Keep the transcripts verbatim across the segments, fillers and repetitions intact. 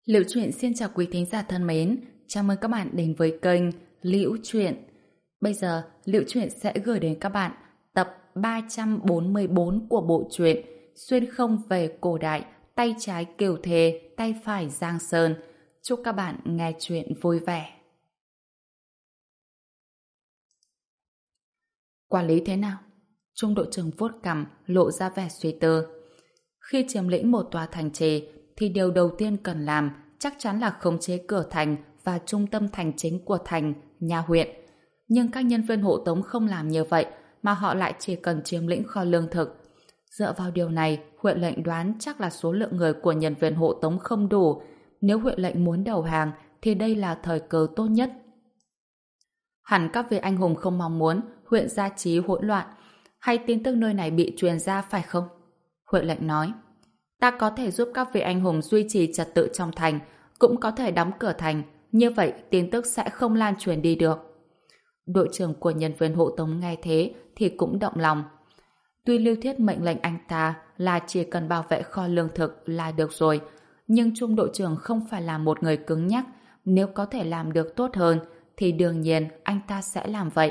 Liễu Chuyện xin chào quý thính giả thân mến, chào mừng các bạn đến với kênh Liễu Chuyện. Bây giờ, Liễu Chuyện sẽ gửi đến các bạn tập ba trăm bốn mươi bốn của bộ truyện Xuyên không về cổ đại, tay trái Kiều Thề, tay phải Giang Sơn. Chúc các bạn nghe chuyện vui vẻ. Quản lý thế nào? Trung đội trưởng vuốt cằm, lộ ra vẻ suy tư. Khi chiếm lĩnh một tòa thành trì, thì điều đầu tiên cần làm chắc chắn là khống chế cửa thành và trung tâm thành chính của thành, nhà huyện. Nhưng các nhân viên hộ tống không làm như vậy, mà họ lại chỉ cần chiếm lĩnh kho lương thực. Dựa vào điều này, huyện lệnh đoán chắc là số lượng người của nhân viên hộ tống không đủ. Nếu huyện lệnh muốn đầu hàng, thì đây là thời cơ tốt nhất. Hẳn các vị anh hùng không mong muốn huyện Gia Chí hỗn loạn, hay tin tức nơi này bị truyền ra phải không? Huyện lệnh nói. Ta có thể giúp các vị anh hùng duy trì trật tự trong thành, cũng có thể đóng cửa thành, như vậy tin tức sẽ không lan truyền đi được. Đội trưởng của nhân viên hộ tống nghe thế thì cũng động lòng. Tuy Lưu Thiết mệnh lệnh anh ta là chỉ cần bảo vệ kho lương thực là được rồi, nhưng Trung đội trưởng không phải là một người cứng nhắc, nếu có thể làm được tốt hơn thì đương nhiên anh ta sẽ làm vậy.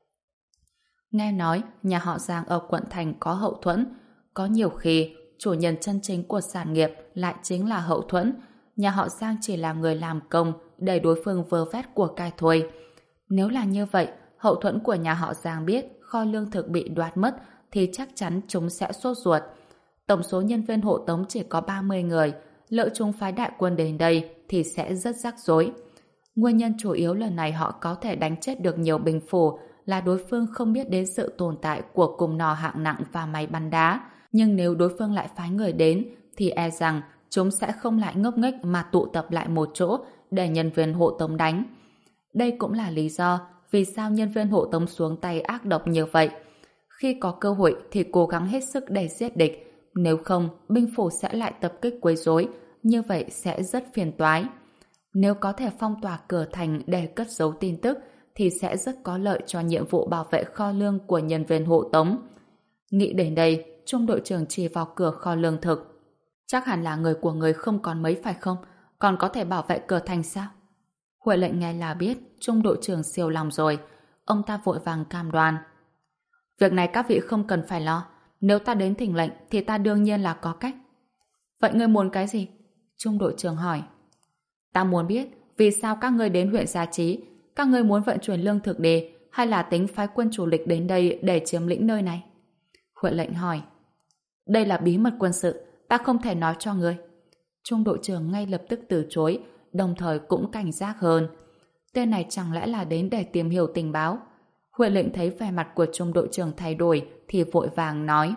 Nghe nói nhà họ Giang ở quận thành có hậu thuẫn, có nhiều khi chủ nhân chân chính của sản nghiệp lại chính là hậu thuẫn, nhà họ Giang chỉ là người làm công để đối phương vơ vét của cải thôi. Nếu là như vậy, hậu thuẫn của nhà họ Giang biết kho lương thực bị đoạt mất thì chắc chắn chúng sẽ sốt ruột. Tổng số nhân viên hộ tống chỉ có ba mươi người, lỡ chúng phái đại quân đến đây thì sẽ rất rắc rối. Nguyên nhân chủ yếu lần này họ có thể đánh chết được nhiều binh phủ là đối phương không biết đến sự tồn tại của cung nỏ hạng nặng và máy bắn đá. Nhưng nếu đối phương lại phái người đến thì e rằng chúng sẽ không lại ngốc nghếch mà tụ tập lại một chỗ để nhân viên hộ tống đánh. Đây cũng là lý do vì sao nhân viên hộ tống xuống tay ác độc như vậy. Khi có cơ hội thì cố gắng hết sức để giết địch, nếu không binh phủ sẽ lại tập kích quấy rối, như vậy sẽ rất phiền toái. Nếu có thể phong tỏa cửa thành để cất giấu tin tức thì sẽ rất có lợi cho nhiệm vụ bảo vệ kho lương của nhân viên hộ tống. Nghĩ đến đây, Trung đội trưởng chỉ vào cửa kho lương thực. Chắc hẳn là người của người không còn mấy phải không? Còn có thể bảo vệ cửa thành sao? Huệ lệnh nghe là biết Trung đội trưởng siêu lòng rồi. Ông ta vội vàng cam đoan. Việc này các vị không cần phải lo. Nếu ta đến thỉnh lệnh thì ta đương nhiên là có cách. Vậy ngươi muốn cái gì? Trung đội trưởng hỏi. Ta muốn biết vì sao các ngươi đến huyện Gia Chí. Các ngươi muốn vận chuyển lương thực đi hay là tính phái quân chủ lực đến đây để chiếm lĩnh nơi này? Huệ lệnh hỏi. Đây là bí mật quân sự, ta không thể nói cho ngươi. Trung đội trưởng ngay lập tức từ chối, đồng thời cũng cảnh giác hơn. Tên này chẳng lẽ là đến để tìm hiểu tình báo? Huệ lệnh thấy vẻ mặt của trung đội trưởng thay đổi thì vội vàng nói.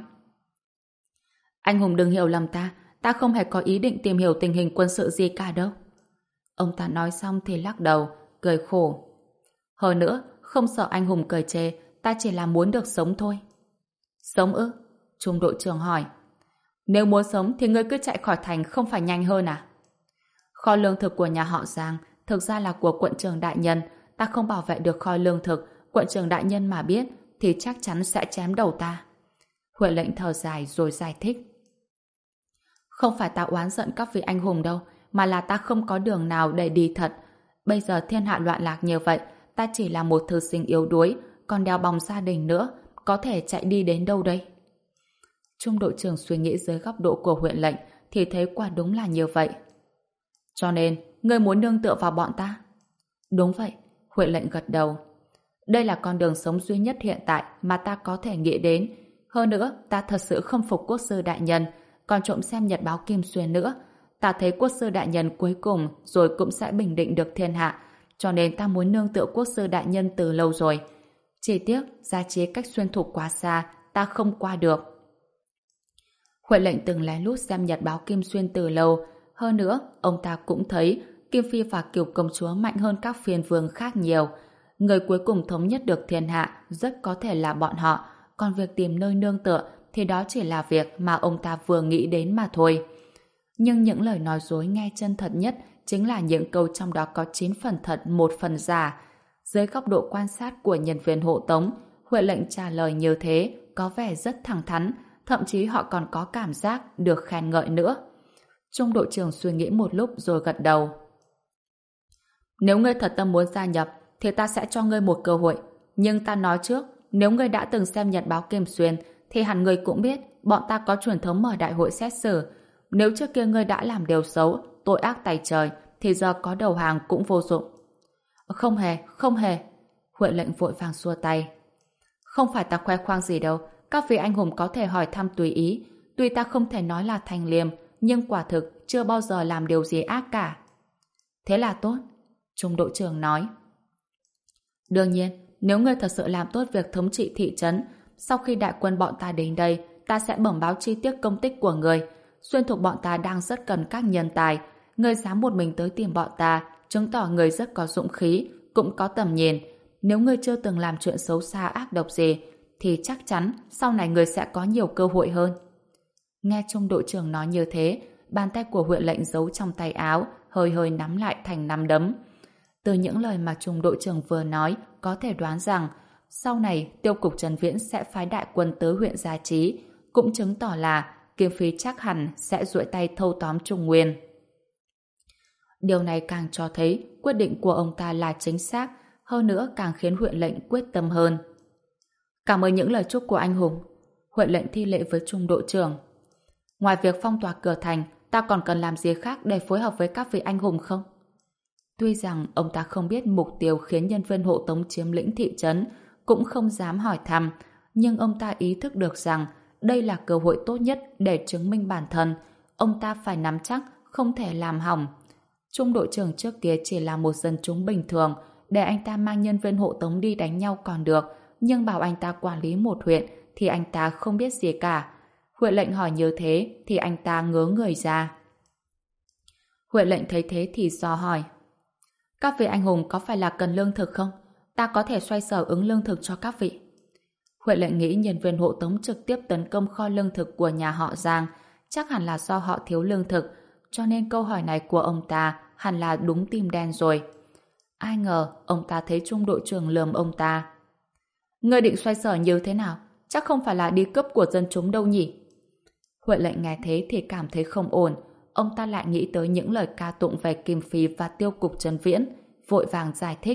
Anh hùng đừng hiểu lầm ta, ta không hề có ý định tìm hiểu tình hình quân sự gì cả đâu. Ông ta nói xong thì lắc đầu, cười khổ. Hơn nữa, không sợ anh hùng cười chê, ta chỉ là muốn được sống thôi. Sống ư? Trung đội trưởng hỏi. Nếu muốn sống thì ngươi cứ chạy khỏi thành không phải nhanh hơn à? Kho lương thực của nhà họ Giang thực ra là của quận trưởng đại nhân. Ta không bảo vệ được kho lương thực, quận trưởng đại nhân mà biết thì chắc chắn sẽ chém đầu ta. Huệ lệnh thở dài rồi giải thích. Không phải ta oán giận các vị anh hùng đâu, mà là ta không có đường nào để đi thật. Bây giờ thiên hạ loạn lạc như vậy, ta chỉ là một thư sinh yếu đuối, còn đeo bòng gia đình nữa, có thể chạy đi đến đâu đây? Trung đội trưởng suy nghĩ dưới góc độ của huyện lệnh thì thấy quả đúng là như vậy. Cho nên, ngươi muốn nương tựa vào bọn ta? Đúng vậy, huyện lệnh gật đầu. Đây là con đường sống duy nhất hiện tại mà ta có thể nghĩ đến. Hơn nữa, ta thật sự không phục quốc sư đại nhân, còn trộm xem nhật báo Kim Xuyên nữa. Ta thấy quốc sư đại nhân cuối cùng rồi cũng sẽ bình định được thiên hạ, cho nên ta muốn nương tựa quốc sư đại nhân từ lâu rồi. Chỉ tiếc, Gia Chí cách Xuyên Thục quá xa, ta không qua được. Huệ lệnh từng lén lút xem nhật báo Kim Xuyên từ lâu. Hơn nữa, ông ta cũng thấy Kim Phi và Kiều Công Chúa mạnh hơn các phiên vương khác nhiều. Người cuối cùng thống nhất được thiên hạ rất có thể là bọn họ, còn việc tìm nơi nương tựa thì đó chỉ là việc mà ông ta vừa nghĩ đến mà thôi. Nhưng những lời nói dối nghe chân thật nhất chính là những câu trong đó có chín phần thật, một phần giả. Dưới góc độ quan sát của nhân viên hộ tống, Huệ lệnh trả lời như thế có vẻ rất thẳng thắn, thậm chí họ còn có cảm giác được khen ngợi nữa. Trung đội trưởng suy nghĩ một lúc rồi gật đầu. Nếu ngươi thật tâm muốn gia nhập, thì ta sẽ cho ngươi một cơ hội. Nhưng ta nói trước, nếu ngươi đã từng xem nhật báo Kim Xuyên, thì hẳn ngươi cũng biết bọn ta có truyền thống mở đại hội xét xử. Nếu trước kia ngươi đã làm điều xấu, tội ác tày trời, thì giờ có đầu hàng cũng vô dụng. Không hề, không hề. Huệ lệnh vội vàng xua tay. Không phải ta khoe khoang gì đâu, các vị anh hùng có thể hỏi thăm tùy ý. Tuy ta không thể nói là thanh liêm, nhưng quả thực chưa bao giờ làm điều gì ác cả. Thế là tốt, Trung đội trưởng nói. Đương nhiên, nếu ngươi thật sự làm tốt việc thống trị thị trấn, sau khi đại quân bọn ta đến đây, ta sẽ bẩm báo chi tiết công tích của ngươi. Xuyên thuộc bọn ta đang rất cần các nhân tài. Ngươi dám một mình tới tìm bọn ta, chứng tỏ ngươi rất có dũng khí, cũng có tầm nhìn. Nếu ngươi chưa từng làm chuyện xấu xa ác độc gì, thì chắc chắn sau này ngươi sẽ có nhiều cơ hội hơn. Nghe Trung đội trưởng nói như thế, bàn tay của Huệ lệnh giấu trong tay áo, hơi hơi nắm lại thành nắm đấm. Từ những lời mà Trung đội trưởng vừa nói, có thể đoán rằng sau này tiêu cục Trần Viễn sẽ phái đại quân tới huyện Gia Chí, cũng chứng tỏ là Kim Phi chắc hẳn sẽ duỗi tay thâu tóm Trung Nguyên. Điều này càng cho thấy quyết định của ông ta là chính xác, hơn nữa càng khiến huyện lệnh quyết tâm hơn. Cảm ơn những lời chúc của anh hùng. Huyện lệnh thi lễ với Trung đội trưởng. Ngoài việc phong tỏa cửa thành, ta còn cần làm gì khác để phối hợp với các vị anh hùng không? Tuy rằng ông ta không biết mục tiêu khiến nhân viên hộ tống chiếm lĩnh thị trấn, cũng không dám hỏi thăm, nhưng ông ta ý thức được rằng đây là cơ hội tốt nhất để chứng minh bản thân. Ông ta phải nắm chắc, không thể làm hỏng. Trung đội trưởng trước kia chỉ là một dân chúng bình thường, để anh ta mang nhân viên hộ tống đi đánh nhau còn được, nhưng bảo anh ta quản lý một huyện thì anh ta không biết gì cả. Huệ lệnh hỏi như thế thì anh ta ngớ người ra. Huệ lệnh thấy thế thì dò hỏi. Các vị anh hùng có phải là cần lương thực không? Ta có thể xoay sở ứng lương thực cho các vị. Huệ lệnh nghĩ nhân viên hộ tống trực tiếp tấn công kho lương thực của nhà họ Giang, chắc hẳn là do họ thiếu lương thực, cho nên câu hỏi này của ông ta hẳn là đúng tim đen rồi. Ai ngờ ông ta thấy Trung đội trưởng lườm ông ta. Ngươi định xoay sở như thế nào? Chắc không phải là đi cướp của dân chúng đâu nhỉ? Huệ lệnh nghe thế thì cảm thấy không ổn. Ông ta lại nghĩ tới những lời ca tụng về Kim Phi và tiêu cục Trần Viễn, vội vàng giải thích.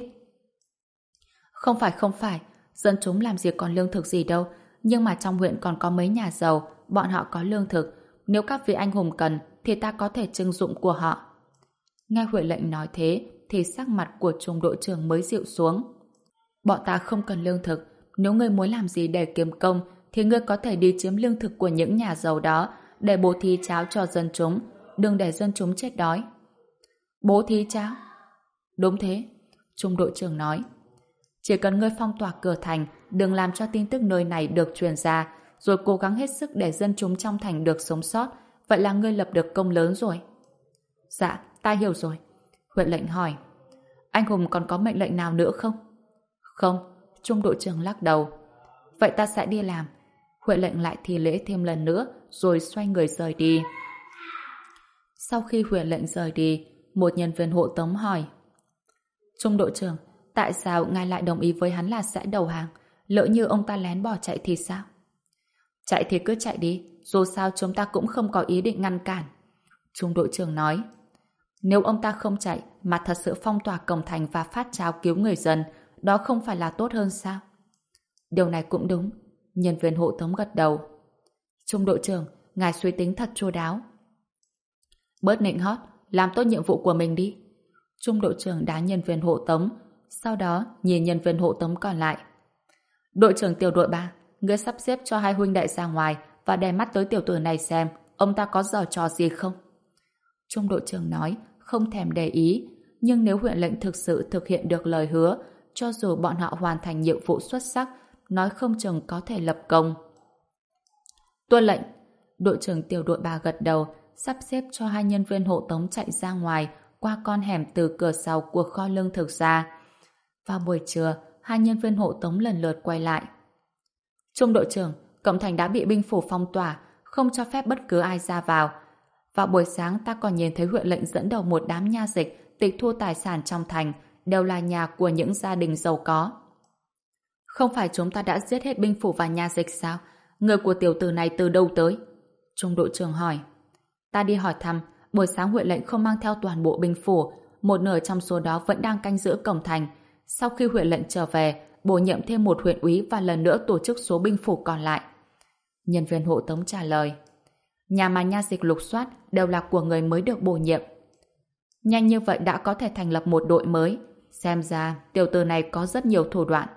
Không phải không phải, dân chúng làm gì còn lương thực gì đâu, nhưng mà trong huyện còn có mấy nhà giàu, bọn họ có lương thực. Nếu các vị anh hùng cần, thì ta có thể trưng dụng của họ. Nghe Huệ lệnh nói thế, thì sắc mặt của Trung đội trưởng mới dịu xuống. Bọn ta không cần lương thực, nếu ngươi muốn làm gì để kiếm công, thì ngươi có thể đi chiếm lương thực của những nhà giàu đó, để bố thí cháo cho dân chúng, đừng để dân chúng chết đói. Bố thí cháo? Đúng thế, Trung đội trưởng nói. Chỉ cần ngươi phong tỏa cửa thành, đừng làm cho tin tức nơi này được truyền ra, rồi cố gắng hết sức để dân chúng trong thành được sống sót, vậy là ngươi lập được công lớn rồi. Dạ, ta hiểu rồi. Huệ lệnh hỏi. Anh hùng còn có mệnh lệnh nào nữa không? Không, Trung đội trưởng lắc đầu. Vậy ta sẽ đi làm. Huệ lệnh lại thi lễ thêm lần nữa, rồi xoay người rời đi. Sau khi Huệ lệnh rời đi, một nhân viên hộ tống hỏi. Trung đội trưởng, tại sao ngài lại đồng ý với hắn là sẽ đầu hàng? Lỡ như ông ta lén bỏ chạy thì sao? Chạy thì cứ chạy đi, dù sao chúng ta cũng không có ý định ngăn cản. Trung đội trưởng nói. Nếu ông ta không chạy mà thật sự phong tỏa cổng thành và phát cháo cứu người dân, đó không phải là tốt hơn sao? Điều này cũng đúng. Nhân viên hộ tống gật đầu. Trung đội trưởng, ngài suy tính thật chu đáo. Bớt nịnh hót, làm tốt nhiệm vụ của mình đi. Trung đội trưởng đá nhân viên hộ tống, sau đó nhìn nhân viên hộ tống còn lại. Đội trưởng tiểu đội ba, ngươi sắp xếp cho hai huynh đệ ra ngoài và đè mắt tới tiểu tử này xem ông ta có giở trò gì không. Trung đội trưởng nói, không thèm để ý, nhưng nếu huyện lệnh thực sự thực hiện được lời hứa, cho dù bọn họ hoàn thành nhiệm vụ xuất sắc, nói không chừng có thể lập công. Tuân lệnh. Đội trưởng tiểu đội ba gật đầu, sắp xếp cho hai nhân viên hộ tống chạy ra ngoài qua con hẻm từ cửa sau của kho lương thực ra. Vào buổi trưa, hai nhân viên hộ tống lần lượt quay lại. Trung đội trưởng, cổng thành đã bị binh phủ phong tỏa, không cho phép bất cứ ai ra vào. Vào buổi sáng ta còn nhìn thấy huyện lệnh dẫn đầu một đám nha dịch tịch thu tài sản trong thành, đều là nhà của những gia đình giàu có. Không phải chúng ta đã giết hết binh phủ và nha dịch sao? Người của tiểu tử này từ đâu tới? Trung đội trưởng hỏi. Ta đi hỏi thăm, buổi sáng huyện lệnh không mang theo toàn bộ binh phủ, một nửa trong số đó vẫn đang canh giữ cổng thành. Sau khi huyện lệnh trở về, bổ nhiệm thêm một huyện úy và lần nữa tổ chức số binh phủ còn lại. Nhân viên hộ tống trả lời. Nhà mà nha dịch lục soát đều là của người mới được bổ nhiệm. Nhanh như vậy đã có thể thành lập một đội mới. Xem ra tiểu tử này có rất nhiều thủ đoạn.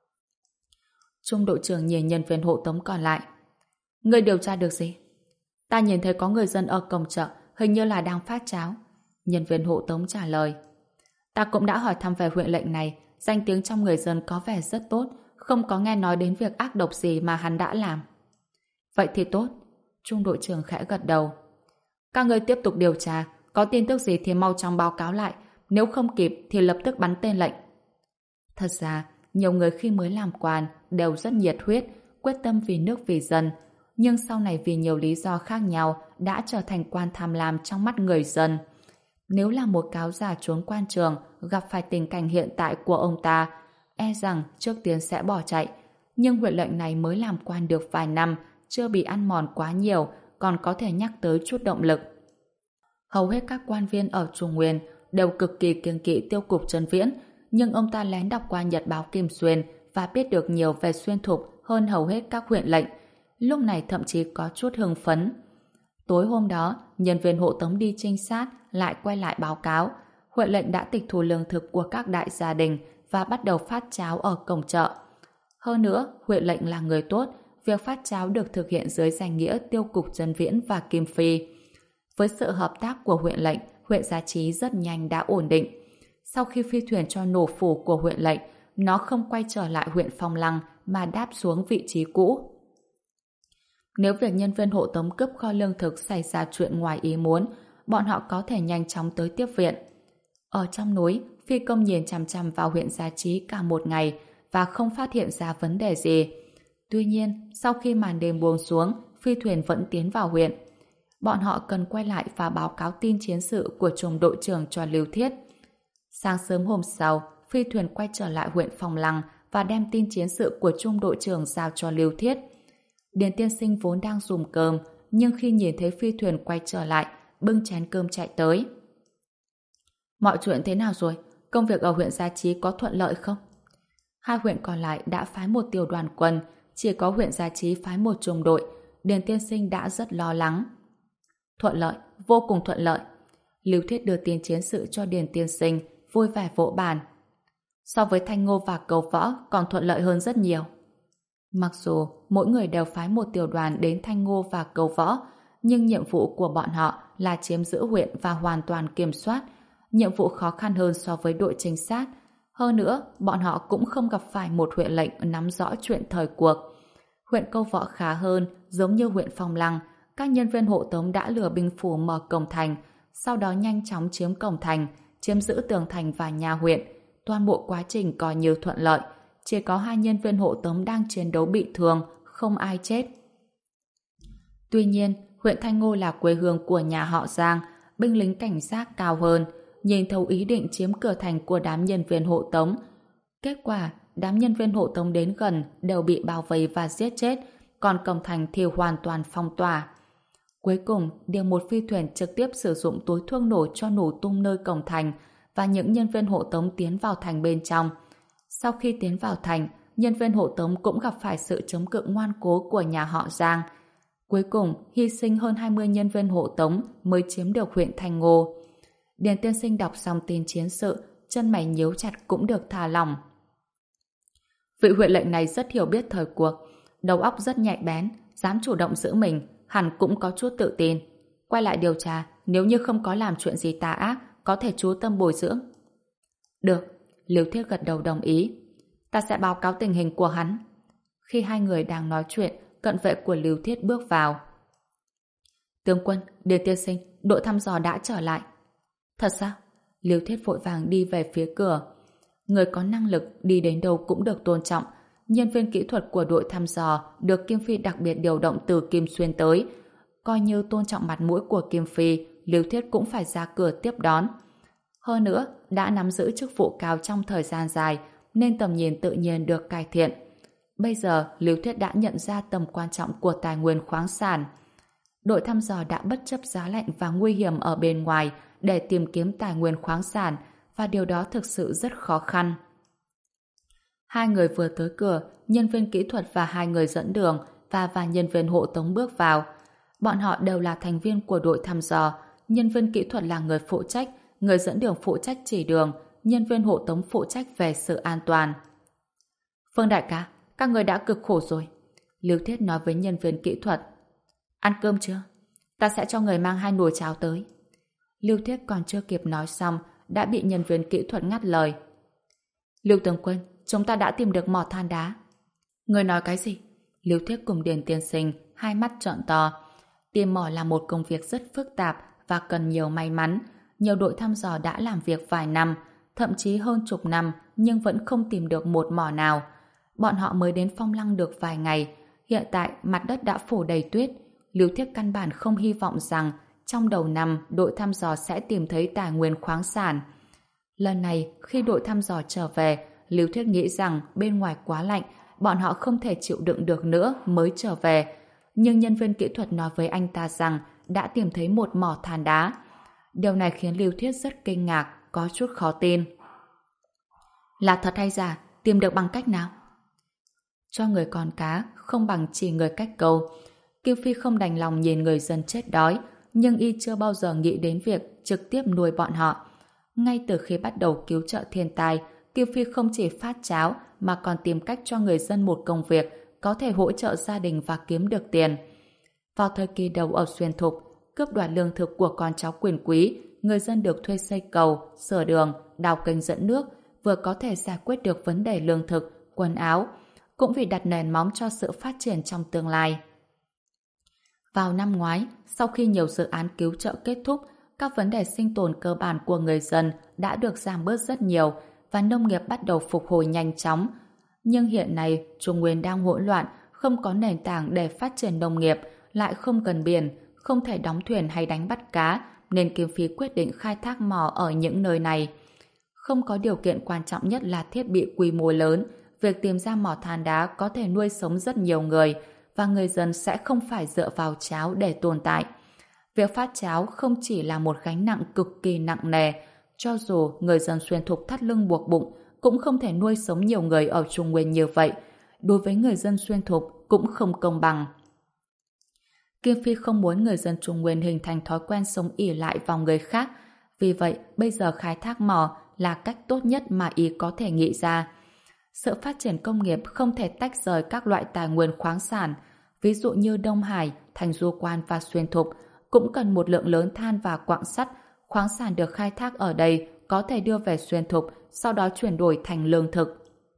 Trung đội trưởng nhìn nhân viên hộ tống còn lại. Người điều tra được gì? Ta nhìn thấy có người dân ở cổng chợ, hình như là đang phát cháo. Nhân viên hộ tống trả lời. Ta cũng đã hỏi thăm về huyện lệnh này, danh tiếng trong người dân có vẻ rất tốt, không có nghe nói đến việc ác độc gì mà hắn đã làm. Vậy thì tốt. Trung đội trưởng khẽ gật đầu. Các người tiếp tục điều tra, có tin tức gì thì mau chóng báo cáo lại, nếu không kịp thì lập tức bắn tên lệnh. Thật ra, nhiều người khi mới làm quan đều rất nhiệt huyết, quyết tâm vì nước vì dân, nhưng sau này vì nhiều lý do khác nhau đã trở thành quan tham lam trong mắt người dân. Nếu là một cáo già trốn quan trường gặp phải tình cảnh hiện tại của ông ta, e rằng trước tiên sẽ bỏ chạy. Nhưng huyện lệnh này mới làm quan được vài năm, chưa bị ăn mòn quá nhiều, còn có thể nhắc tới chút động lực. Hầu hết các quan viên ở Trung Nguyên đều cực kỳ kiêng kỵ Tiêu cục Trấn Viễn, nhưng ông ta lén đọc qua nhật báo Kim Xuyên và biết được nhiều về Xuyên Thục hơn hầu hết các huyện lệnh. Lúc này thậm chí có chút hưng phấn. Tối hôm đó, nhân viên hộ tống đi trinh sát lại quay lại báo cáo. Huyện lệnh đã tịch thu lương thực của các đại gia đình và bắt đầu phát cháo ở cổng chợ. Hơn nữa, huyện lệnh là người tốt, việc phát cháo được thực hiện dưới danh nghĩa Tiêu cục Trấn Viễn và Kim Phi. Với sự hợp tác của huyện lệnh, huyện Gia Chí rất nhanh đã ổn định. Sau khi phi thuyền cho nổ phủ của huyện lệnh, nó không quay trở lại huyện Phong Lăng mà đáp xuống vị trí cũ. Nếu việc nhân viên hộ tống cướp kho lương thực xảy ra chuyện ngoài ý muốn, bọn họ có thể nhanh chóng tới tiếp viện. Ở trong núi, phi công nhìn chằm chằm vào huyện Gia Chí cả một ngày và không phát hiện ra vấn đề gì. Tuy nhiên, sau khi màn đêm buông xuống, phi thuyền vẫn tiến vào huyện. Bọn họ cần quay lại và báo cáo tin chiến sự của trung đội trưởng cho Lưu Thiết. Sáng sớm hôm sau, phi thuyền quay trở lại huyện Phong Lăng và đem tin chiến sự của trung đội trưởng giao cho Lưu Thiết. Điền tiên sinh vốn đang dùng cơm, nhưng khi nhìn thấy phi thuyền quay trở lại, bưng chén cơm chạy tới. Mọi chuyện thế nào rồi? Công việc ở huyện Gia Chí có thuận lợi không? Hai huyện còn lại đã phái một tiểu đoàn quân, chỉ có huyện Gia Chí phái một trung đội. Điền tiên sinh đã rất lo lắng. Thuận lợi, vô cùng thuận lợi. Lưu Thiết đưa tin chiến sự cho Điền tiên sinh, vui vẻ vỗ bàn. So với Thanh Ngô và Cầu Võ còn thuận lợi hơn rất nhiều. Mặc dù mỗi người đều phái một tiểu đoàn đến Thanh Ngô và Cầu Võ, nhưng nhiệm vụ của bọn họ là chiếm giữ huyện và hoàn toàn kiểm soát. Nhiệm vụ khó khăn hơn so với đội trinh sát. Hơn nữa, bọn họ cũng không gặp phải một huyện lệnh nắm rõ chuyện thời cuộc. Huyện Câu Võ khá hơn, giống như huyện Phong Lăng, các nhân viên hộ tống đã lừa binh phủ mở cổng thành, sau đó nhanh chóng chiếm cổng thành, chiếm giữ tường thành và nhà huyện. Toàn bộ quá trình coi như thuận lợi. Chỉ có hai nhân viên hộ tống đang chiến đấu bị thương, không ai chết. Tuy nhiên, huyện Thanh Ngô là quê hương của nhà họ Giang, binh lính cảnh giác cao hơn, nhìn thấu ý định chiếm cửa thành của đám nhân viên hộ tống. Kết quả, đám nhân viên hộ tống đến gần đều bị bao vây và giết chết, còn cổng thành thì hoàn toàn phong tỏa. Cuối cùng, điều một phi thuyền trực tiếp sử dụng túi thuốc nổ cho nổ tung nơi cổng thành và những nhân viên hộ tống tiến vào thành bên trong. Sau khi tiến vào thành, nhân viên hộ tống cũng gặp phải sự chống cự ngoan cố của nhà họ Giang. Cuối cùng, hy sinh hơn hai mươi nhân viên hộ tống mới chiếm được huyện Thanh Ngô. Điền tiên sinh đọc xong tin chiến sự, chân mày nhíu chặt cũng được thả lỏng. Vị huyện lệnh này rất hiểu biết thời cuộc, đầu óc rất nhạy bén, dám chủ động giữ mình, hẳn cũng có chút tự tin. Quay lại điều tra, nếu như không có làm chuyện gì tà ác, có thể chú tâm bồi dưỡng. Được, Lưu Thiết gật đầu đồng ý. Ta sẽ báo cáo tình hình của hắn. Khi hai người đang nói chuyện, cận vệ của Lưu Thiết bước vào. Tướng quân, Điền tiên sinh, đội thăm dò đã trở lại. Thật sao? Lưu Thiết vội vàng đi về phía cửa. Người có năng lực đi đến đâu cũng được tôn trọng. Nhân viên kỹ thuật của đội thăm dò được Kim Phi đặc biệt điều động từ Kim Xuyên tới. Coi như tôn trọng mặt mũi của Kim Phi, Lưu Thiết cũng phải ra cửa tiếp đón. Hơn nữa, đã nắm giữ chức vụ cao trong thời gian dài, nên tầm nhìn tự nhiên được cải thiện. Bây giờ, Lưu Thiết đã nhận ra tầm quan trọng của tài nguyên khoáng sản. Đội thăm dò đã bất chấp giá lạnh và nguy hiểm ở bên ngoài để tìm kiếm tài nguyên khoáng sản, và điều đó thực sự rất khó khăn. Hai người vừa tới cửa, nhân viên kỹ thuật và hai người dẫn đường và vài nhân viên hộ tống bước vào. Bọn họ đều là thành viên của đội thăm dò. Nhân viên kỹ thuật là người phụ trách, người dẫn đường phụ trách chỉ đường, nhân viên hộ tống phụ trách về sự an toàn. Phương đại ca, các người đã cực khổ rồi. Lưu Thiết nói với nhân viên kỹ thuật. Ăn cơm chưa? Ta sẽ cho người mang hai nồi cháo tới. Lưu Thiết còn chưa kịp nói xong đã bị nhân viên kỹ thuật ngắt lời. Lưu tướng quân, chúng ta đã tìm được mỏ than đá. Người nói cái gì? Lưu Thiết cùng Điền tiên sinh hai mắt trợn to. Tìm mỏ là một công việc rất phức tạp và cần nhiều may mắn. Nhiều đội thăm dò đã làm việc vài năm, thậm chí hơn chục năm, nhưng vẫn không tìm được một mỏ nào. Bọn họ mới đến Phong Lăng được vài ngày. Hiện tại mặt đất đã phủ đầy tuyết. Lưu Thiết căn bản không hy vọng rằng trong đầu năm đội thăm dò sẽ tìm thấy tài nguyên khoáng sản. Lần này khi đội thăm dò trở về, Lưu Thiết nghĩ rằng bên ngoài quá lạnh, bọn họ không thể chịu đựng được nữa mới trở về. Nhưng nhân viên kỹ thuật nói với anh ta rằng đã tìm thấy một mỏ than đá. Điều này khiến Lưu Thiết rất kinh ngạc, có chút khó tin. Là thật hay giả? Tìm được bằng cách nào? Cho người còn cá, không bằng chỉ người cách câu. Kiều Phi không đành lòng nhìn người dân chết đói, nhưng y chưa bao giờ nghĩ đến việc trực tiếp nuôi bọn họ. Ngay từ khi bắt đầu cứu trợ thiên tai, Kiều Phi không chỉ phát cháo mà còn tìm cách cho người dân một công việc có thể hỗ trợ gia đình và kiếm được tiền. Vào thời kỳ đầu ở Xuyên Thục, cướp đoạt lương thực của con cháu quyền quý, người dân được thuê xây cầu, sửa đường, đào kênh dẫn nước, vừa có thể giải quyết được vấn đề lương thực, quần áo, cũng vì đặt nền móng cho sự phát triển trong tương lai. Vào năm ngoái, sau khi nhiều dự án cứu trợ kết thúc, các vấn đề sinh tồn cơ bản của người dân đã được giảm bớt rất nhiều và nông nghiệp bắt đầu phục hồi nhanh chóng. Nhưng hiện nay, Trung Nguyên đang hỗn loạn, không có nền tảng để phát triển nông nghiệp, lại không gần biển, không thể đóng thuyền hay đánh bắt cá, nên Kim Phi quyết định khai thác mỏ ở những nơi này. Không có điều kiện quan trọng nhất là thiết bị quy mô lớn, việc tìm ra mỏ than đá có thể nuôi sống rất nhiều người, và người dân sẽ không phải dựa vào cháo để tồn tại. Việc phát cháo không chỉ là một gánh nặng cực kỳ nặng nề, cho dù người dân Xuyên Thục thắt lưng buộc bụng, cũng không thể nuôi sống nhiều người ở Trung Nguyên như vậy. Đối với người dân Xuyên Thục cũng không công bằng. Kim Phi không muốn người dân Trung Nguyên hình thành thói quen sống ỷ lại vào người khác, vì vậy bây giờ khai thác mỏ là cách tốt nhất mà ý có thể nghĩ ra. Sự phát triển công nghiệp không thể tách rời các loại tài nguyên khoáng sản, ví dụ như Đông Hải, Thành Du Quan và Xuyên Thục cũng cần một lượng lớn than và quặng sắt. Khoáng sản được khai thác ở đây có thể đưa về Xuyên Thục, sau đó chuyển đổi thành lương thực.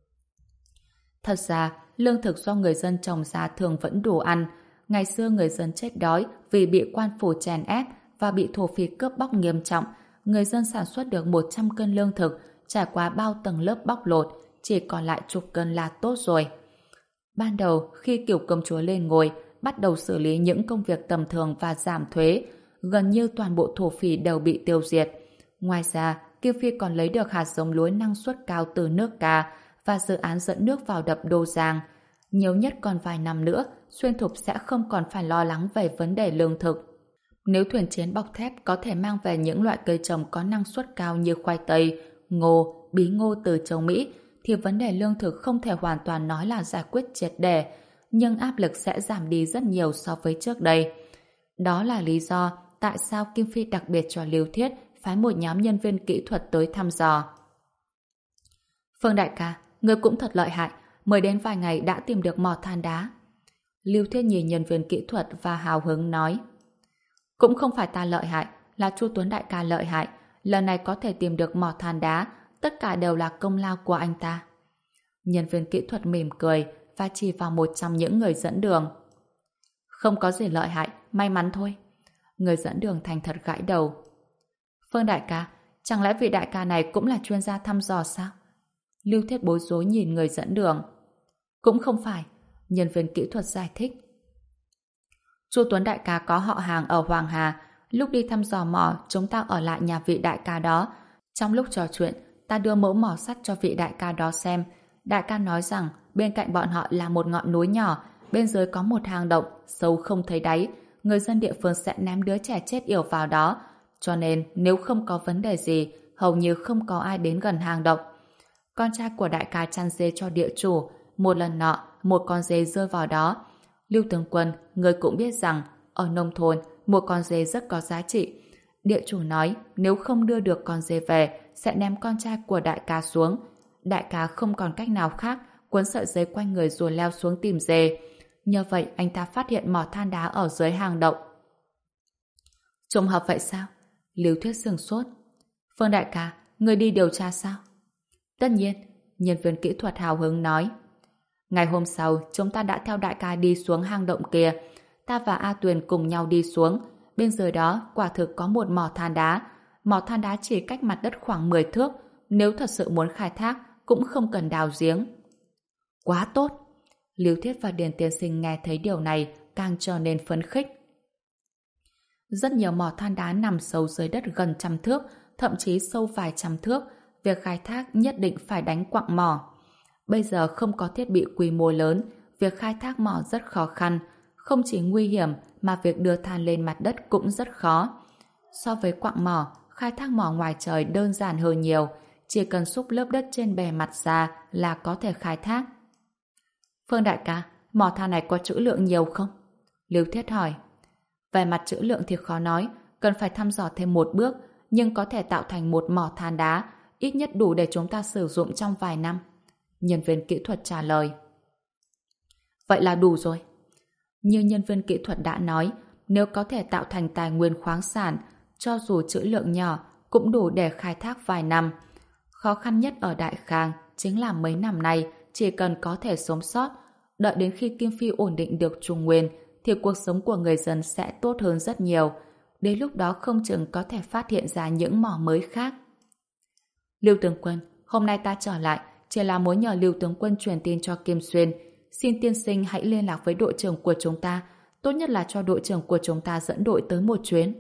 Thật ra, lương thực do người dân trồng ra thường vẫn đủ ăn. Ngày xưa người dân chết đói vì bị quan phủ chèn ép và bị thổ phỉ cướp bóc nghiêm trọng. Người dân sản xuất được một trăm cân lương thực, trải qua bao tầng lớp bóc lột, chỉ còn lại chục cân là tốt rồi. Ban đầu, khi Cửu công chúa lên ngôi, bắt đầu xử lý những công việc tầm thường và giảm thuế, gần như toàn bộ thổ phỉ đều bị tiêu diệt. Ngoài ra, Kiêu Phi còn lấy được hạt giống lúa năng suất cao từ nước Ca và dự án dẫn nước vào đập Đô Giang. Nhiều nhất còn vài năm nữa, Xuyên Thục sẽ không còn phải lo lắng về vấn đề lương thực. Nếu thuyền chiến bọc thép có thể mang về những loại cây trồng có năng suất cao như khoai tây, ngô, bí ngô từ châu Mỹ, thì vấn đề lương thực không thể hoàn toàn nói là giải quyết triệt để, nhưng áp lực sẽ giảm đi rất nhiều so với trước đây. Đó là lý do tại sao Kim Phi đặc biệt cho Lưu Thiết phái một nhóm nhân viên kỹ thuật tới thăm dò. Phương đại ca, người cũng thật lợi hại, mới đến vài ngày đã tìm được mỏ than đá. Lưu Thiết nhìn nhân viên kỹ thuật và hào hứng nói. Cũng không phải ta lợi hại, là Chu Tuấn đại ca lợi hại. Lần này có thể tìm được mỏ than đá, tất cả đều là công lao của anh ta. Nhân viên kỹ thuật mỉm cười và chỉ vào một trong những người dẫn đường. Không có gì lợi hại, may mắn thôi. Người dẫn đường thành thật gãi đầu. Phương đại ca, chẳng lẽ vị đại ca này cũng là chuyên gia thăm dò sao? Lưu Thiết bối rối nhìn người dẫn đường. Cũng không phải, nhân viên kỹ thuật giải thích. Chu Tuấn đại ca có họ hàng ở Hoàng Hà, lúc đi thăm dò mỏ chúng ta ở lại nhà vị đại ca đó. Trong lúc trò chuyện, ta đưa mẫu mỏ sắt cho vị đại ca đó xem. Đại ca nói rằng bên cạnh bọn họ là một ngọn núi nhỏ, bên dưới có một hang động sâu không thấy đáy, người dân địa phương sẽ ném đứa trẻ chết yểu vào đó. Cho nên nếu không có vấn đề gì, hầu như không có ai đến gần hang động. Con trai của đại ca chăn dê cho địa chủ, một lần nọ, một con dê rơi vào đó. Lưu tướng quân, người cũng biết rằng, ở nông thôn, một con dê rất có giá trị. Địa chủ nói, nếu không đưa được con dê về, sẽ ném con trai của đại ca xuống. Đại ca không còn cách nào khác, cuốn sợi dây quanh người rồi leo xuống tìm dê. Nhờ vậy, anh ta phát hiện mỏ than đá ở dưới hang động. Trùng hợp vậy sao? Lưu Thuyết sửng sốt. Phương đại ca, người đi điều tra sao? Tất nhiên, nhân viên kỹ thuật hào hứng nói. Ngày hôm sau, chúng ta đã theo đại ca đi xuống hang động kia. Ta và A Tuyền cùng nhau đi xuống. Bên dưới đó, quả thực có một mỏ than đá. Mỏ than đá chỉ cách mặt đất khoảng mười thước. Nếu thật sự muốn khai thác, cũng không cần đào giếng. Quá tốt! Lưu Thiết và Điền Tiên Sinh nghe thấy điều này càng trở nên phấn khích. Rất nhiều mỏ than đá nằm sâu dưới đất gần trăm thước, thậm chí sâu vài trăm thước. Việc khai thác nhất định phải đánh quặng mỏ. Bây giờ không có thiết bị quy mô lớn, việc khai thác mỏ rất khó khăn. Không chỉ nguy hiểm mà việc đưa than lên mặt đất cũng rất khó. So với quặng mỏ, khai thác mỏ ngoài trời đơn giản hơn nhiều. Chỉ cần xúc lớp đất trên bề mặt ra là có thể khai thác. Phương đại ca, mỏ than này có trữ lượng nhiều không? Lưu Thiết hỏi. Về mặt trữ lượng thì khó nói, cần phải thăm dò thêm một bước, nhưng có thể tạo thành một mỏ than đá, ít nhất đủ để chúng ta sử dụng trong vài năm. Nhân viên kỹ thuật trả lời. Vậy là đủ rồi. Như nhân viên kỹ thuật đã nói, nếu có thể tạo thành tài nguyên khoáng sản, cho dù trữ lượng nhỏ, cũng đủ để khai thác vài năm. Khó khăn nhất ở Đại Khang chính là mấy năm nay chỉ cần có thể sống sót, đợi đến khi Kim Phi ổn định được Trung Nguyên, thì cuộc sống của người dân sẽ tốt hơn rất nhiều. Đến lúc đó không chừng có thể phát hiện ra những mỏ mới khác. Lưu tướng quân, hôm nay ta trở lại chỉ là muốn nhờ Lưu tướng quân truyền tin cho Kim Xuyên. Xin tiên sinh hãy liên lạc với đội trưởng của chúng ta. Tốt nhất là cho đội trưởng của chúng ta dẫn đội tới một chuyến.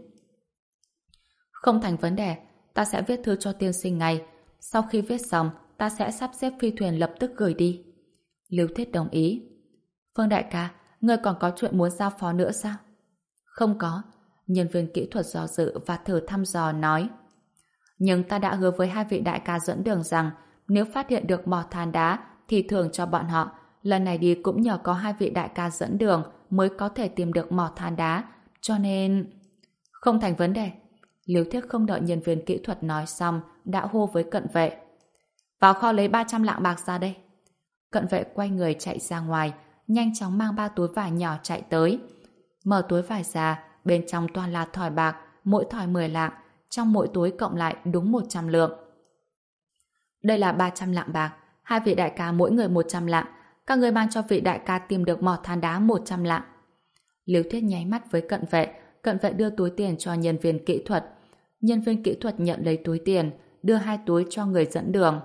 Không thành vấn đề, ta sẽ viết thư cho tiên sinh ngay. Sau khi viết xong, ta sẽ sắp xếp phi thuyền lập tức gửi đi. Lưu Thiết đồng ý. Phương đại ca, ngươi còn có chuyện muốn giao phó nữa sao? Không có. Nhân viên kỹ thuật do dự và thử thăm dò nói. Nhưng ta đã hứa với hai vị đại ca dẫn đường rằng nếu phát hiện được mỏ than đá thì thưởng cho bọn họ. Lần này đi cũng nhờ có hai vị đại ca dẫn đường mới có thể tìm được mỏ than đá. Cho nên... Không thành vấn đề. Lưu Thiết không đợi nhân viên kỹ thuật nói xong đã hô với cận vệ. Vào kho lấy ba trăm lạng bạc ra đây. Cận vệ quay người chạy ra ngoài, nhanh chóng mang ba túi vải nhỏ chạy tới. Mở túi vải ra, bên trong toàn là thỏi bạc, mỗi thỏi mười lạng, trong mỗi túi cộng lại đúng một trăm lượng. Đây là ba trăm lạng bạc, hai vị đại ca mỗi người một trăm lạng, các người mang cho vị đại ca tìm được mỏ than đá một trăm lạng. Lưu Thiết nháy mắt với cận vệ, cận vệ đưa túi tiền cho nhân viên kỹ thuật. Nhân viên kỹ thuật nhận lấy túi tiền, đưa hai túi cho người dẫn đường.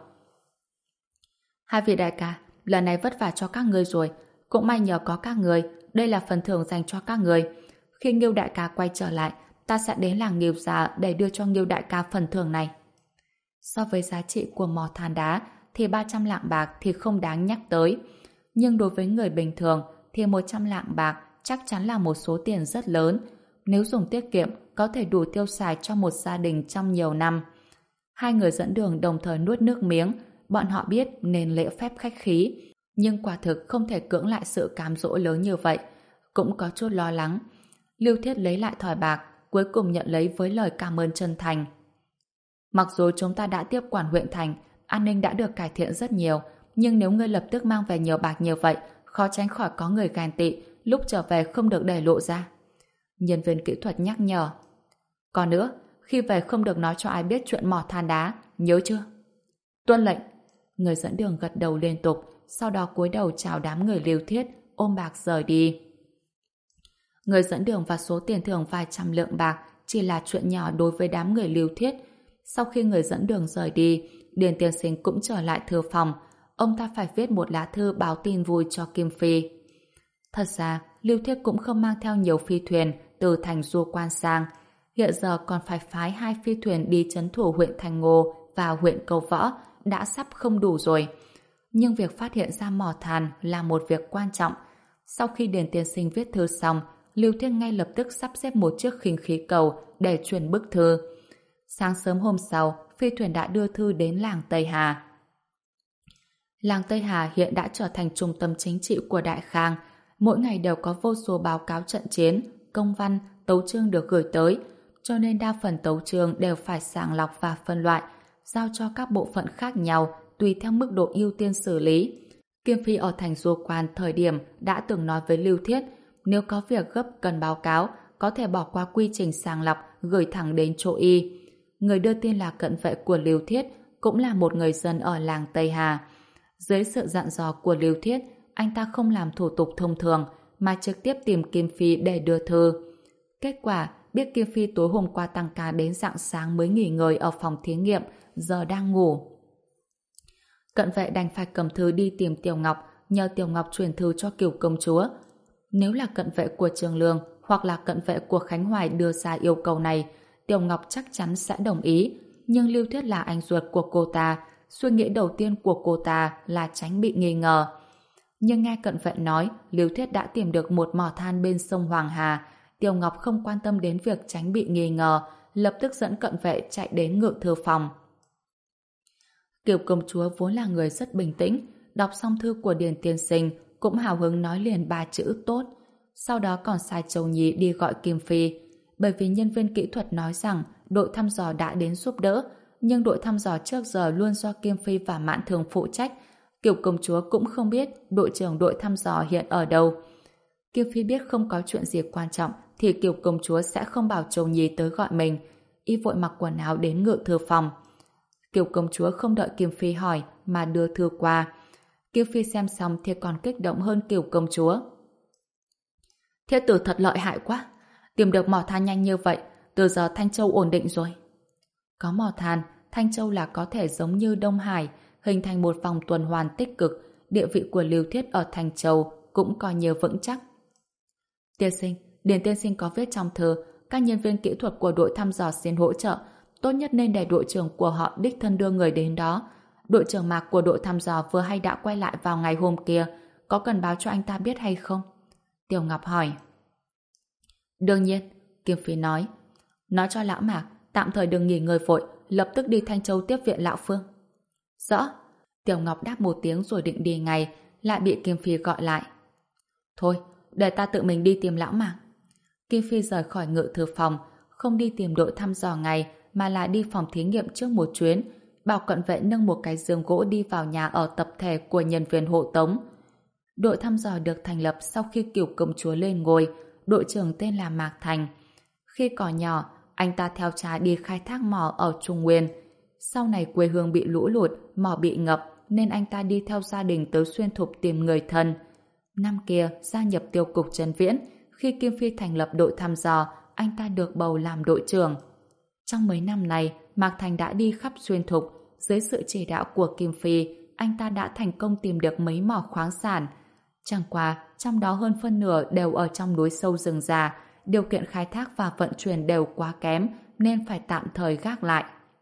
Hai vị đại ca, lần này vất vả cho các ngươi rồi, cũng may nhờ có các người, đây là phần thưởng dành cho các người. Khi Nghiêu đại ca quay trở lại, ta sẽ đến làng Nghiêu Gia để đưa cho Nghiêu đại ca phần thưởng này. So với giá trị của mỏ than đá thì ba trăm lạng bạc thì không đáng nhắc tới. Nhưng đối với người bình thường thì một trăm lạng bạc chắc chắn là một số tiền rất lớn. Nếu dùng tiết kiệm có thể đủ tiêu xài cho một gia đình trong nhiều năm. Hai người dẫn đường đồng thời nuốt nước miếng. Bọn họ biết nên lễ phép khách khí, nhưng quả thực không thể cưỡng lại sự cám dỗ lớn như vậy. Cũng có chút lo lắng. Lưu Thiết lấy lại thỏi bạc, cuối cùng nhận lấy với lời cảm ơn chân thành. Mặc dù chúng ta đã tiếp quản huyện thành, an ninh đã được cải thiện rất nhiều, nhưng nếu ngươi lập tức mang về nhiều bạc như vậy, khó tránh khỏi có người ghen tị, lúc trở về không được để lộ ra. Nhân viên kỹ thuật nhắc nhở. Còn nữa, khi về không được nói cho ai biết chuyện mỏ than đá, nhớ chưa? Tuân lệnh. Người dẫn đường gật đầu liên tục, sau đó cúi đầu chào đám người Lưu Thiết, ôm bạc rời đi. Người dẫn đường và số tiền thưởng vài trăm lượng bạc chỉ là chuyện nhỏ đối với đám người Lưu Thiết. Sau khi người dẫn đường rời đi, Điền Tiên Sinh cũng trở lại thư phòng. Ông ta phải viết một lá thư báo tin vui cho Kim Phi. Thật ra, Lưu Thiết cũng không mang theo nhiều phi thuyền từ thành Du Quan sang. Hiện giờ còn phải phái hai phi thuyền đi trấn thủ huyện Thành Ngô và huyện Câu Võ đã sắp không đủ rồi. Nhưng việc phát hiện ra mỏ than là một việc quan trọng. Sau khi Điền Tiên Sinh viết thư xong, Lưu Thiết ngay lập tức sắp xếp một chiếc khinh khí cầu để chuyển bức thư. Sáng sớm hôm sau, phi thuyền đã đưa thư đến làng Tây Hà. Làng Tây Hà hiện đã trở thành trung tâm chính trị của Đại Khang. Mỗi ngày đều có vô số báo cáo trận chiến, công văn, tấu chương được gửi tới, cho nên đa phần tấu chương đều phải sàng lọc và phân loại, giao cho các bộ phận khác nhau tùy theo mức độ ưu tiên xử lý. Kiêm Phi ở thành Du Quan thời điểm đã từng nói với Lưu Thiết, nếu có việc gấp cần báo cáo, có thể bỏ qua quy trình sàng lọc gửi thẳng đến chỗ y. Người đưa tin là cận vệ của Lưu Thiết, cũng là một người dân ở làng Tây Hà. Dưới sự dặn dò của Lưu Thiết, anh ta không làm thủ tục thông thường mà trực tiếp tìm Kim Phi để đưa thư. Kết quả, biết Kim Phi tối hôm qua tăng ca đến rạng sáng mới nghỉ ngơi ở phòng thí nghiệm, giờ đang ngủ. Cận vệ đành phải cầm thư đi tìm Tiểu Ngọc, nhờ Tiểu Ngọc truyền thư cho Kiều công chúa. Nếu là cận vệ của Trường Lương hoặc là cận vệ của Khánh Hoài đưa ra yêu cầu này, Tiểu Ngọc chắc chắn sẽ đồng ý. Nhưng Lưu Thiết là anh ruột của cô ta, suy nghĩ đầu tiên của cô ta là tránh bị nghi ngờ. Nhưng nghe cận vệ nói Lưu Thiết đã tìm được một mỏ than bên sông Hoàng Hà, Tiểu Ngọc không quan tâm đến việc tránh bị nghi ngờ, lập tức dẫn cận vệ chạy đến ngự thư phòng. Kiều công chúa vốn là người rất bình tĩnh, đọc xong thư của Điền tiên sinh cũng hào hứng nói liền ba chữ tốt. Sau đó còn sai Châu Nhi đi gọi Kim Phi, bởi vì nhân viên kỹ thuật nói rằng đội thăm dò đã đến giúp đỡ, nhưng đội thăm dò trước giờ luôn do Kim Phi và Mạn Thường phụ trách. Kiều công chúa cũng không biết đội trưởng đội thăm dò hiện ở đâu. Kim Phi biết không có chuyện gì quan trọng thì Kiều công chúa sẽ không bảo Châu Nhi tới gọi mình. Y vội mặc quần áo đến ngự thư phòng. Kiều công chúa không đợi Kim Phi hỏi mà đưa thư qua. Kim Phi xem xong thì còn kích động hơn Kiều công chúa. Thiết tử thật lợi hại quá, tìm được mỏ than nhanh như vậy, từ giờ Thanh Châu ổn định rồi. Có mỏ than, Thanh Châu là có thể giống như Đông Hải, hình thành một vòng tuần hoàn tích cực, địa vị của Lưu Thiết ở Thanh Châu cũng coi như vững chắc. Tiên sinh, Điền tiên sinh có viết trong thư, các nhân viên kỹ thuật của đội thăm dò xin hỗ trợ, tốt nhất nên để đội trưởng của họ đích thân đưa người đến đó. Đội trưởng Mạc của đội thăm dò vừa hay đã quay lại vào ngày hôm kia, có cần báo cho anh ta biết hay không? Tiểu Ngọc hỏi. Đương nhiên, Kim Phi nói. Nói cho lão Mạc, tạm thời đừng nghỉ ngơi vội, lập tức đi Thanh Châu tiếp viện lão Phương. Rõ. Tiểu Ngọc đáp một tiếng rồi định đi ngay, lại bị Kim Phi gọi lại. Thôi, để ta tự mình đi tìm lão Mạc. Kim Phi rời khỏi ngự thư phòng, không đi tìm đội thăm dò ngay, mà là đi phòng thí nghiệm trước một chuyến, bảo cận vệ nâng một cái giường gỗ đi vào nhà ở tập thể của nhân viên hộ tống. Đội thăm dò được thành lập sau khi Kiều công chúa lên ngôi, đội trưởng tên là Mạc Thành. Khi còn nhỏ, anh ta theo cha đi khai thác mỏ ở Trung Nguyên. Sau này quê hương bị lũ lụt, mỏ bị ngập, nên anh ta đi theo gia đình tới Xuyên Thục tìm người thân. Năm kia, gia nhập tiêu cục Trần Viễn, khi Kim Phi thành lập đội thăm dò, anh ta được bầu làm đội trưởng. Trong mấy năm này, Mạc Thành đã đi khắp Xuyên Thục, dưới sự chỉ đạo của Kim Phi, anh ta đã thành công tìm được mấy mỏ khoáng sản. Chẳng qua, trong đó hơn phân nửa đều ở trong núi sâu rừng già, điều kiện khai thác và vận chuyển đều quá kém, nên phải tạm thời gác lại.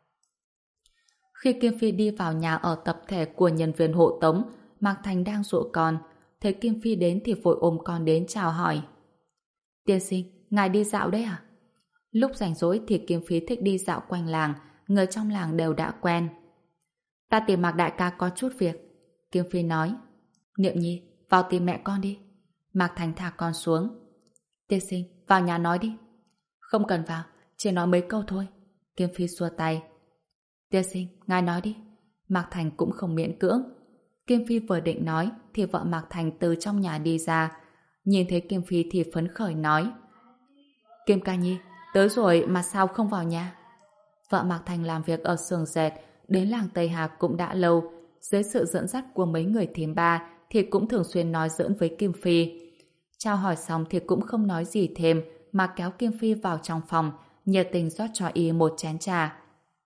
Khi Kim Phi đi vào nhà ở tập thể của nhân viên hộ tống, Mạc Thành đang dỗ con. Thấy Kim Phi đến thì vội ôm con đến chào hỏi. Tiên sinh, ngài đi dạo đấy à? Lúc rảnh rỗi thì Kim Phi thích đi dạo quanh làng, người trong làng đều đã quen. Ta tìm Mạc đại ca có chút việc. Kim Phi nói. Niệm Nhi, vào tìm mẹ con đi. Mạc Thành thả con xuống. Tiên sinh, vào nhà nói đi. Không cần vào, chỉ nói mấy câu thôi. Kim Phi xua tay. Tiên sinh, ngài nói đi. Mạc Thành cũng không miễn cưỡng. Kim Phi vừa định nói thì vợ Mạc Thành từ trong nhà đi ra. Nhìn thấy Kim Phi thì phấn khởi nói. Kim ca nhi, tới rồi mà sao không vào nhà? Vợ Mạc Thành làm việc ở xưởng dệt, đến làng Tây Hà cũng đã lâu. Dưới sự dẫn dắt của mấy người thím ba thì cũng thường xuyên nói giỡn với Kim Phi. Chào hỏi xong thì cũng không nói gì thêm mà kéo Kim Phi vào trong phòng, nhiệt tình rót cho y một chén trà.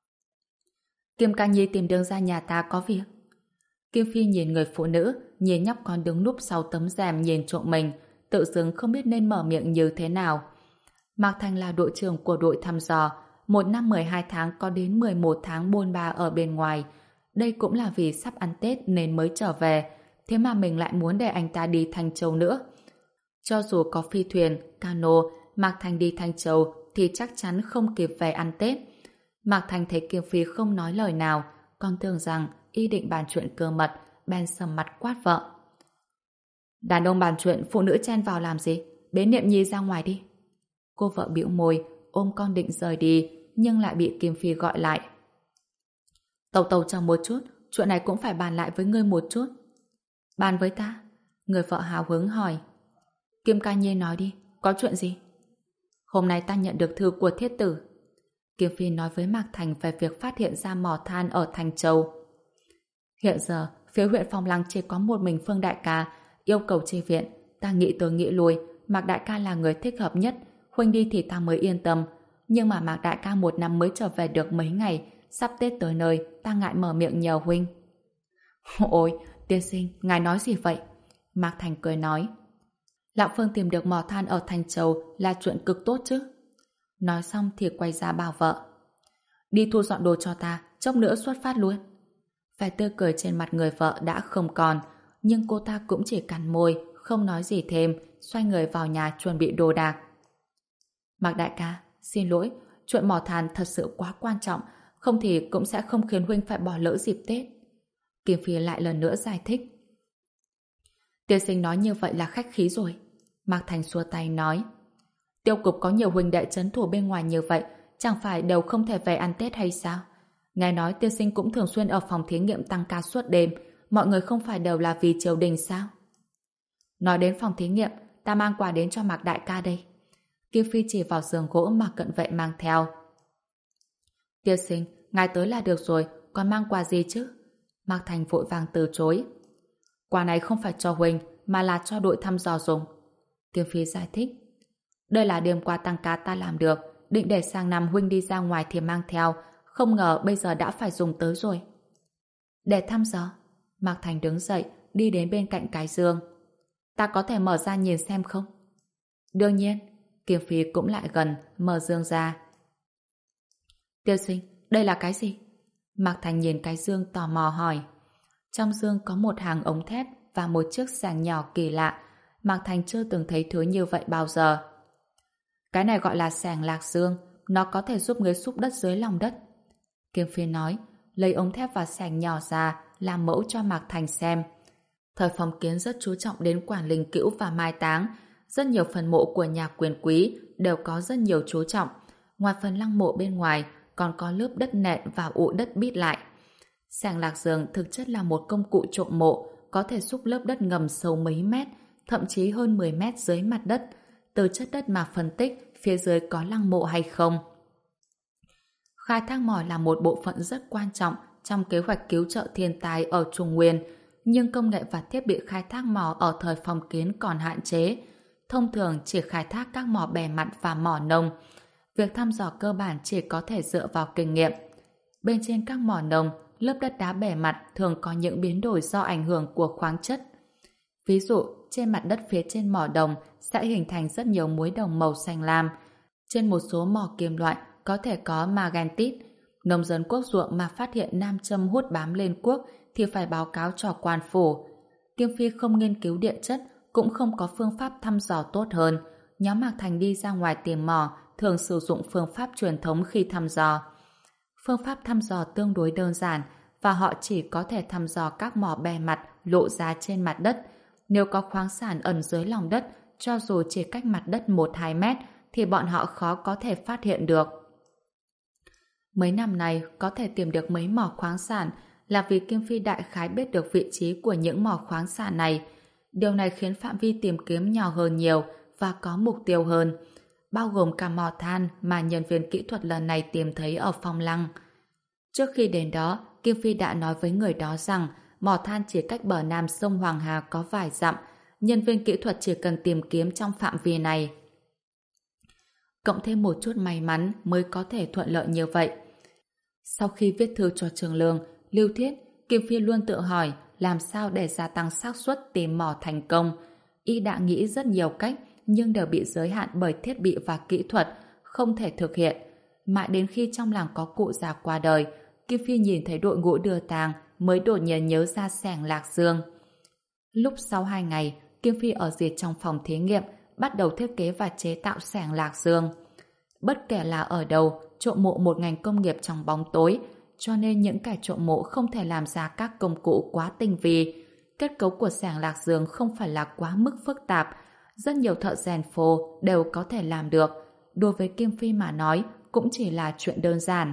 Kim ca nhi tìm đường ra nhà ta có việc. Kim Phi nhìn người phụ nữ, nhìn nhóc con đứng núp sau tấm rèm nhìn trộm mình, tự dưng không biết nên mở miệng như thế nào. Mạc Thành là đội trưởng của đội thăm dò, một năm mười hai tháng có đến mười một tháng bôn ba ở bên ngoài. Đây cũng là vì sắp ăn Tết nên mới trở về, thế mà mình lại muốn để anh ta đi Thanh Châu nữa. Cho dù có phi thuyền, cano, Mạc Thành đi Thanh Châu thì chắc chắn không kịp về ăn Tết. Mạc Thành thấy Kiều Phi không nói lời nào, còn tưởng rằng y định bàn chuyện cơ mật, bèn sầm mặt quát vợ. Đàn ông bàn chuyện, phụ nữ chen vào làm gì? Bế Niệm Nhi ra ngoài đi. Cô vợ bĩu môi, ôm con định rời đi, nhưng lại bị Kim Phi gọi lại. Tàu tàu chờ một chút, chuyện này cũng phải bàn lại với ngươi một chút. Bàn với ta? Người vợ hào hứng hỏi. Kim Ca Nhi nói đi, có chuyện gì? Hôm nay ta nhận được thư của thiết tử. Kim Phi nói với Mạc Thành về việc phát hiện ra mỏ than ở Thanh Châu. Hiện giờ, phía huyện Phong Lăng chỉ có một mình Phương Đại Ca yêu cầu chi viện. Ta nghĩ tới nghĩ lui, Mạc Đại Ca là người thích hợp nhất. Huynh đi thì ta mới yên tâm. Nhưng mà Mạc Đại Ca một năm mới trở về được mấy ngày, sắp Tết tới nơi, ta ngại mở miệng nhờ Huynh. Ôi, tiên sinh, ngài nói gì vậy? Mạc Thành cười nói. Lão Phương tìm được mỏ than ở Thanh Châu là chuyện cực tốt chứ. Nói xong thì quay ra bảo vợ. Đi thu dọn đồ cho ta, chốc nữa xuất phát luôn. Vẻ tươi cười trên mặt người vợ đã không còn, nhưng cô ta cũng chỉ cắn môi, không nói gì thêm, xoay người vào nhà chuẩn bị đồ đạc. Mạc Đại Ca, xin lỗi, chuyện mỏ than thật sự quá quan trọng, không thì cũng sẽ không khiến Huynh phải bỏ lỡ dịp Tết. Kim Phi lại lần nữa giải thích. Tiên sinh nói như vậy là khách khí rồi. Mạc Thành xua tay nói. Tiêu cục có nhiều huynh đệ trấn thủ bên ngoài như vậy, chẳng phải đều không thể về ăn Tết hay sao? Nghe nói tiên sinh cũng thường xuyên ở phòng thí nghiệm tăng ca suốt đêm, mọi người không phải đều là vì triều đình sao? Nói đến phòng thí nghiệm, ta mang quà đến cho Mạc Đại Ca đây. Kim Phi chỉ vào giường gỗ mà cận vệ mang theo. Tiên sinh, ngài tới là được rồi, còn mang quà gì chứ? Mạc Thành vội vàng từ chối. Quà này không phải cho huynh, mà là cho đội thăm dò dùng. Kim Phi giải thích. Đây là đêm qua tăng ca ta làm được, định để sang năm huynh đi ra ngoài thì mang theo, không ngờ bây giờ đã phải dùng tới rồi. Để thăm dò. Mạc Thành đứng dậy, đi đến bên cạnh cái giường. Ta có thể mở ra nhìn xem không? Đương nhiên. Kim Phi cũng lại gần, mở giường ra. Tiên sinh, đây là cái gì? Mạc Thành nhìn cái giường tò mò hỏi. Trong giường có một hàng ống thép và một chiếc xàng nhỏ kỳ lạ. Mạc Thành chưa từng thấy thứ như vậy bao giờ. Cái này gọi là xàng lạc dương, nó có thể giúp người xúc đất dưới lòng đất. Kim Phi nói, lấy ống thép và xàng nhỏ ra làm mẫu cho Mạc Thành xem. Thời phong kiến rất chú trọng đến quản linh cữu và mai táng. Rất nhiều phần mộ của nhà quyền quý đều có rất nhiều chú trọng. Ngoài phần lăng mộ bên ngoài còn có lớp đất nện và ụ đất bít lại. Xàng lạc dương thực chất là một công cụ trộm mộ, có thể xúc lớp đất ngầm sâu mấy mét, thậm chí hơn mười mét dưới mặt đất, từ chất đất mà phân tích phía dưới có lăng mộ hay không. Khai thác mỏ là một bộ phận rất quan trọng trong kế hoạch cứu trợ thiên tai ở Trung Nguyên, nhưng công nghệ và thiết bị khai thác mỏ ở thời phong kiến còn hạn chế. Thông thường chỉ khai thác các mỏ bề mặt và mỏ nông. Việc thăm dò cơ bản chỉ có thể dựa vào kinh nghiệm. Bên trên các mỏ nông, lớp đất đá bề mặt thường có những biến đổi do ảnh hưởng của khoáng chất. Ví dụ, trên mặt đất phía trên mỏ đồng sẽ hình thành rất nhiều muối đồng màu xanh lam. Trên một số mỏ kim loại có thể có magentit. Nông dân quốc ruộng mà phát hiện nam châm hút bám lên cuốc thì phải báo cáo cho quan phủ. Kim Phi không nghiên cứu địa chất, cũng không có phương pháp thăm dò tốt hơn. Nhóm Mạc Thành đi ra ngoài tìm mỏ thường sử dụng phương pháp truyền thống khi thăm dò. Phương pháp thăm dò tương đối đơn giản và họ chỉ có thể thăm dò các mỏ bề mặt lộ ra trên mặt đất. Nếu có khoáng sản ẩn dưới lòng đất, cho dù chỉ cách mặt đất một đến hai mét, thì bọn họ khó có thể phát hiện được. Mấy năm nay, có thể tìm được mấy mỏ khoáng sản là vì Kim Phi đại khái biết được vị trí của những mỏ khoáng sản này. Điều này khiến phạm vi tìm kiếm nhỏ hơn nhiều và có mục tiêu hơn, bao gồm cả mỏ than mà nhân viên kỹ thuật lần này tìm thấy ở Phong Lăng. Trước khi đến đó, Kim Phi đã nói với người đó rằng mỏ than chỉ cách bờ nam sông Hoàng Hà có vài dặm, nhân viên kỹ thuật chỉ cần tìm kiếm trong phạm vi này. Cộng thêm một chút may mắn mới có thể thuận lợi như vậy. Sau khi viết thư cho Trường Lương, Lưu Thiết, Kim Phi luôn tự hỏi làm sao để gia tăng xác suất tìm mỏ thành công. Y đã nghĩ rất nhiều cách nhưng đều bị giới hạn bởi thiết bị và kỹ thuật, không thể thực hiện. Mãi đến khi trong làng có cụ già qua đời, Kim Phi nhìn thấy đội ngũ đưa tang mới đột nhiên nhớ ra xẻng Lạc Dương. Lúc sau hai ngày, Kim Phi ở dệt trong phòng thí nghiệm bắt đầu thiết kế và chế tạo xẻng lạc dương. Bất kể là ở đâu, trộm mộ một ngành công nghiệp trong bóng tối, cho nên những kẻ trộm mộ không thể làm ra các công cụ quá tinh vi. Kết cấu của xẻng lạc dương không phải là quá mức phức tạp, rất nhiều thợ rèn phô đều có thể làm được. Đối với Kim Phi mà nói, cũng chỉ là chuyện đơn giản.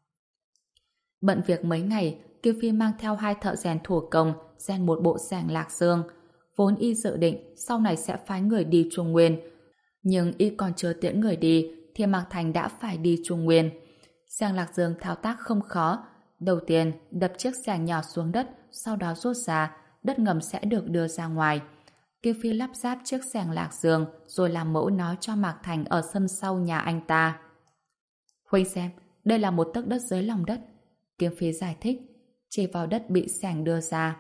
Bận việc mấy ngày, Kim Phi mang theo hai thợ rèn thủ công rèn một bộ xẻng lạc dương. Vốn y dự định sau này sẽ phái người đi Trung Nguyên, nhưng y còn chưa tiễn người đi thì Mạc Thành đã phải đi Trung Nguyên. Xẻng lạc dương thao tác không khó. Đầu tiên, đập chiếc xẻng nhỏ xuống đất, sau đó rút ra, đất ngầm sẽ được đưa ra ngoài. Kim Phi lắp ráp chiếc xẻng lạc dương rồi làm mẫu nói cho Mạc Thành ở sân sau nhà anh ta. Huynh xem, đây là một tấc đất dưới lòng đất. Kim Phi giải thích, chỉ vào đất bị xẻng đưa ra.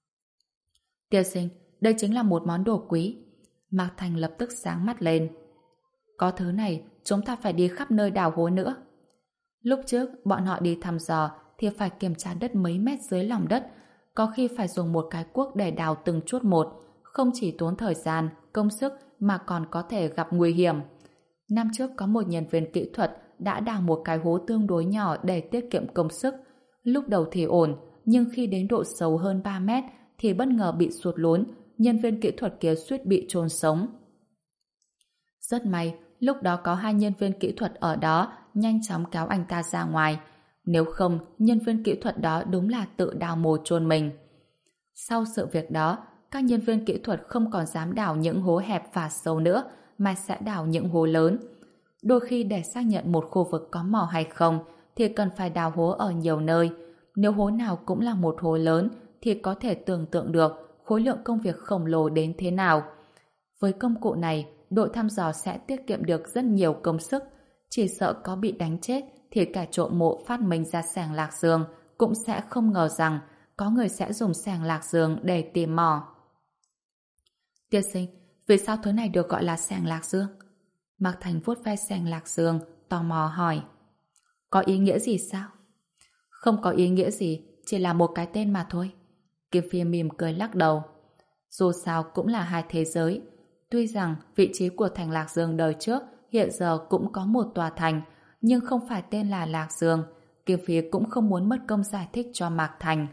Tiên sinh, đây chính là một món đồ quý. Mạc Thành lập tức sáng mắt lên. Có thứ này, chúng ta phải đi khắp nơi đào hố nữa. Lúc trước, bọn họ đi thăm dò thì phải kiểm tra đất mấy mét dưới lòng đất, có khi phải dùng một cái cuốc để đào từng chút một, không chỉ tốn thời gian, công sức mà còn có thể gặp nguy hiểm. Năm trước có một nhân viên kỹ thuật đã đào một cái hố tương đối nhỏ để tiết kiệm công sức. Lúc đầu thì ổn, nhưng khi đến độ sâu hơn ba mét thì bất ngờ bị sụt lún, nhân viên kỹ thuật kia suýt bị chôn sống. Rất may, lúc đó có hai nhân viên kỹ thuật ở đó nhanh chóng kéo anh ta ra ngoài. Nếu không, nhân viên kỹ thuật đó đúng là tự đào mồ chôn mình. Sau sự việc đó, các nhân viên kỹ thuật không còn dám đào những hố hẹp và sâu nữa, mà sẽ đào những hố lớn. Đôi khi để xác nhận một khu vực có mỏ hay không, thì cần phải đào hố ở nhiều nơi. Nếu hố nào cũng là một hố lớn, thì có thể tưởng tượng được khối lượng công việc khổng lồ đến thế nào. Với công cụ này, đội thăm dò sẽ tiết kiệm được rất nhiều công sức. Chỉ sợ có bị đánh chết thì kẻ trộm mộ phát minh ra xẻng lạc dương cũng sẽ không ngờ rằng có người sẽ dùng xẻng lạc dương để tìm mỏ. Tiên sinh, vì sao thứ này được gọi là xẻng lạc dương? Mạc Thành vuốt ve xẻng lạc dương, tò mò hỏi. Có ý nghĩa gì sao? Không có ý nghĩa gì, chỉ là một cái tên mà thôi. Kim Phi mỉm cười lắc đầu. Dù sao cũng là hai thế giới. Tuy rằng vị trí của thành Lạc Dương đời trước hiện giờ cũng có một tòa thành, nhưng không phải tên là Lạc Dương. Kim Phi cũng không muốn mất công giải thích cho Mạc Thành.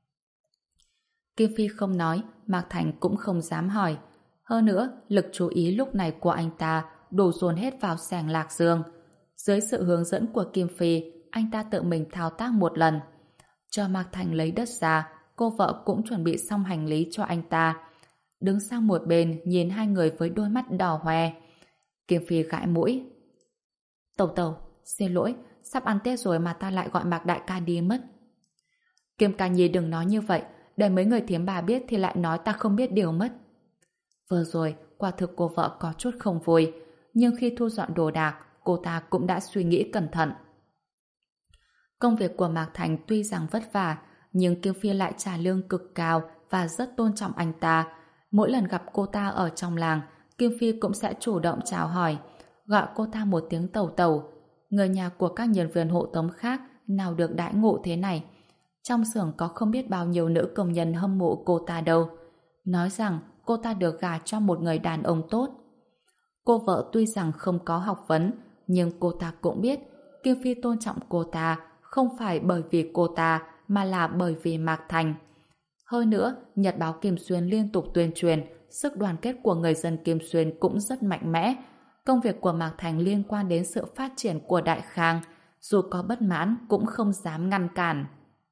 Kim Phi không nói, Mạc Thành cũng không dám hỏi. Hơn nữa, lực chú ý lúc này của anh ta đổ dồn hết vào xẻng Lạc Dương. Dưới sự hướng dẫn của Kim Phi, anh ta tự mình thao tác một lần. Cho Mạc Thành lấy đất ra, cô vợ cũng chuẩn bị xong hành lý cho anh ta. Đứng sang một bên nhìn hai người với đôi mắt đỏ hoe. Kim Phi gãi mũi. Tẩu tẩu, xin lỗi, sắp ăn Tết rồi mà ta lại gọi Mạc đại ca đi mất. Kim ca nhi đừng nói như vậy, để mấy người thiếm bà biết thì lại nói ta không biết điều mất. Vừa rồi, quả thực cô vợ có chút không vui, nhưng khi thu dọn đồ đạc, cô ta cũng đã suy nghĩ cẩn thận. Công việc của Mạc Thành tuy rằng vất vả, nhưng Kim Phi lại trả lương cực cao và rất tôn trọng anh ta. Mỗi lần gặp cô ta ở trong làng, Kim Phi cũng sẽ chủ động chào hỏi, gọi cô ta một tiếng tẩu tẩu. Người nhà của các nhân viên hộ tống khác nào được đãi ngộ thế này. Trong xưởng có không biết bao nhiêu nữ công nhân hâm mộ cô ta đâu. Nói rằng cô ta được gả cho một người đàn ông tốt. Cô vợ tuy rằng không có học vấn, nhưng cô ta cũng biết Kim Phi tôn trọng cô ta không phải bởi vì cô ta mà là bởi vì Mạc Thành. Hơn nữa, Nhật báo Kim Xuyên liên tục tuyên truyền sức đoàn kết của người dân Kim Xuyên cũng rất mạnh mẽ. Công việc của Mạc Thành liên quan đến sự phát triển của Đại Khang, dù có bất mãn cũng không dám ngăn cản.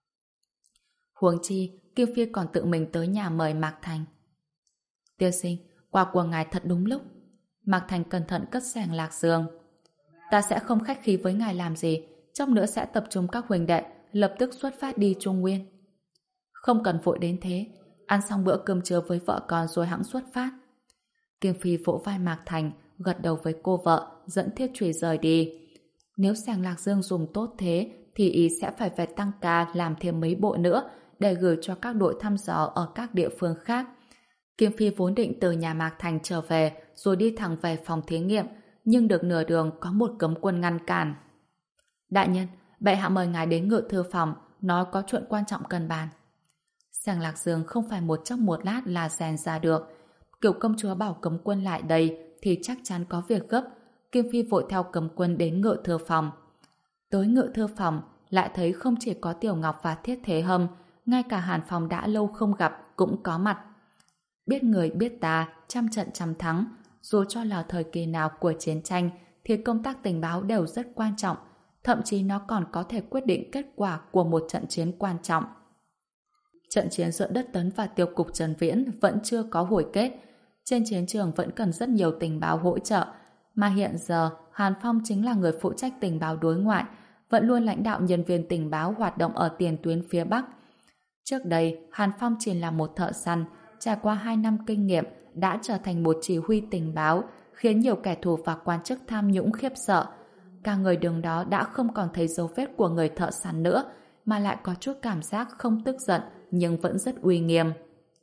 Huống chi, Kim Phi còn tự mình tới nhà mời Mạc Thành. Tiên sinh, quà của ngài thật đúng lúc. Mạc Thành cẩn thận cất xẻng Lạc Dương. Ta sẽ không khách khí với ngài làm gì, chốc nữa sẽ tập trung các huynh đệ, lập tức xuất phát đi Trung Nguyên. Không cần vội đến thế, ăn xong bữa cơm trưa với vợ con rồi hẵng xuất phát. Kim Phi vỗ vai Mạc Thành, gật đầu với cô vợ, dẫn Thiết Trùy rời đi. Nếu xẻng Lạc Dương dùng tốt thế, thì ý sẽ phải phải tăng ca làm thêm mấy bộ nữa để gửi cho các đội thăm dò ở các địa phương khác. Kim Phi vốn định từ nhà Mạc Thành trở về rồi đi thẳng về phòng thí nghiệm, nhưng được nửa đường có một cấm quân ngăn cản. Đại nhân, bệ hạ mời ngài đến ngự thư phòng, nói có chuyện quan trọng cần bàn. Xẻng Lạc Dương không phải một chốc một lát là rèn ra được. Kiểu công chúa bảo cấm quân lại đây thì chắc chắn có việc gấp. Kim Phi vội theo cấm quân đến Ngự Thư Phòng. Tới Ngự Thư Phòng, lại thấy không chỉ có Tiểu Ngọc và Thiết Thế Hâm, ngay cả Hàn Phong đã lâu không gặp cũng có mặt. Biết người biết ta, trăm trận trăm thắng, dù cho là thời kỳ nào của chiến tranh thì công tác tình báo đều rất quan trọng, thậm chí nó còn có thể quyết định kết quả của một trận chiến quan trọng. Trận chiến giữa Đất Tấn và Tiêu cục Trần Viễn vẫn chưa có hồi kết, trên chiến trường vẫn cần rất nhiều tình báo hỗ trợ, mà hiện giờ Hàn Phong chính là người phụ trách tình báo đối ngoại, vẫn luôn lãnh đạo nhân viên tình báo hoạt động ở tiền tuyến phía Bắc. Trước đây, Hàn Phong chỉ là một thợ săn, trải qua hai năm kinh nghiệm đã trở thành một chỉ huy tình báo, khiến nhiều kẻ thù và quan chức tham nhũng khiếp sợ. Cả người đường đó đã không còn thấy dấu vết của người thợ săn nữa, mà lại có chút cảm giác không tức giận nhưng vẫn rất uy nghiêm.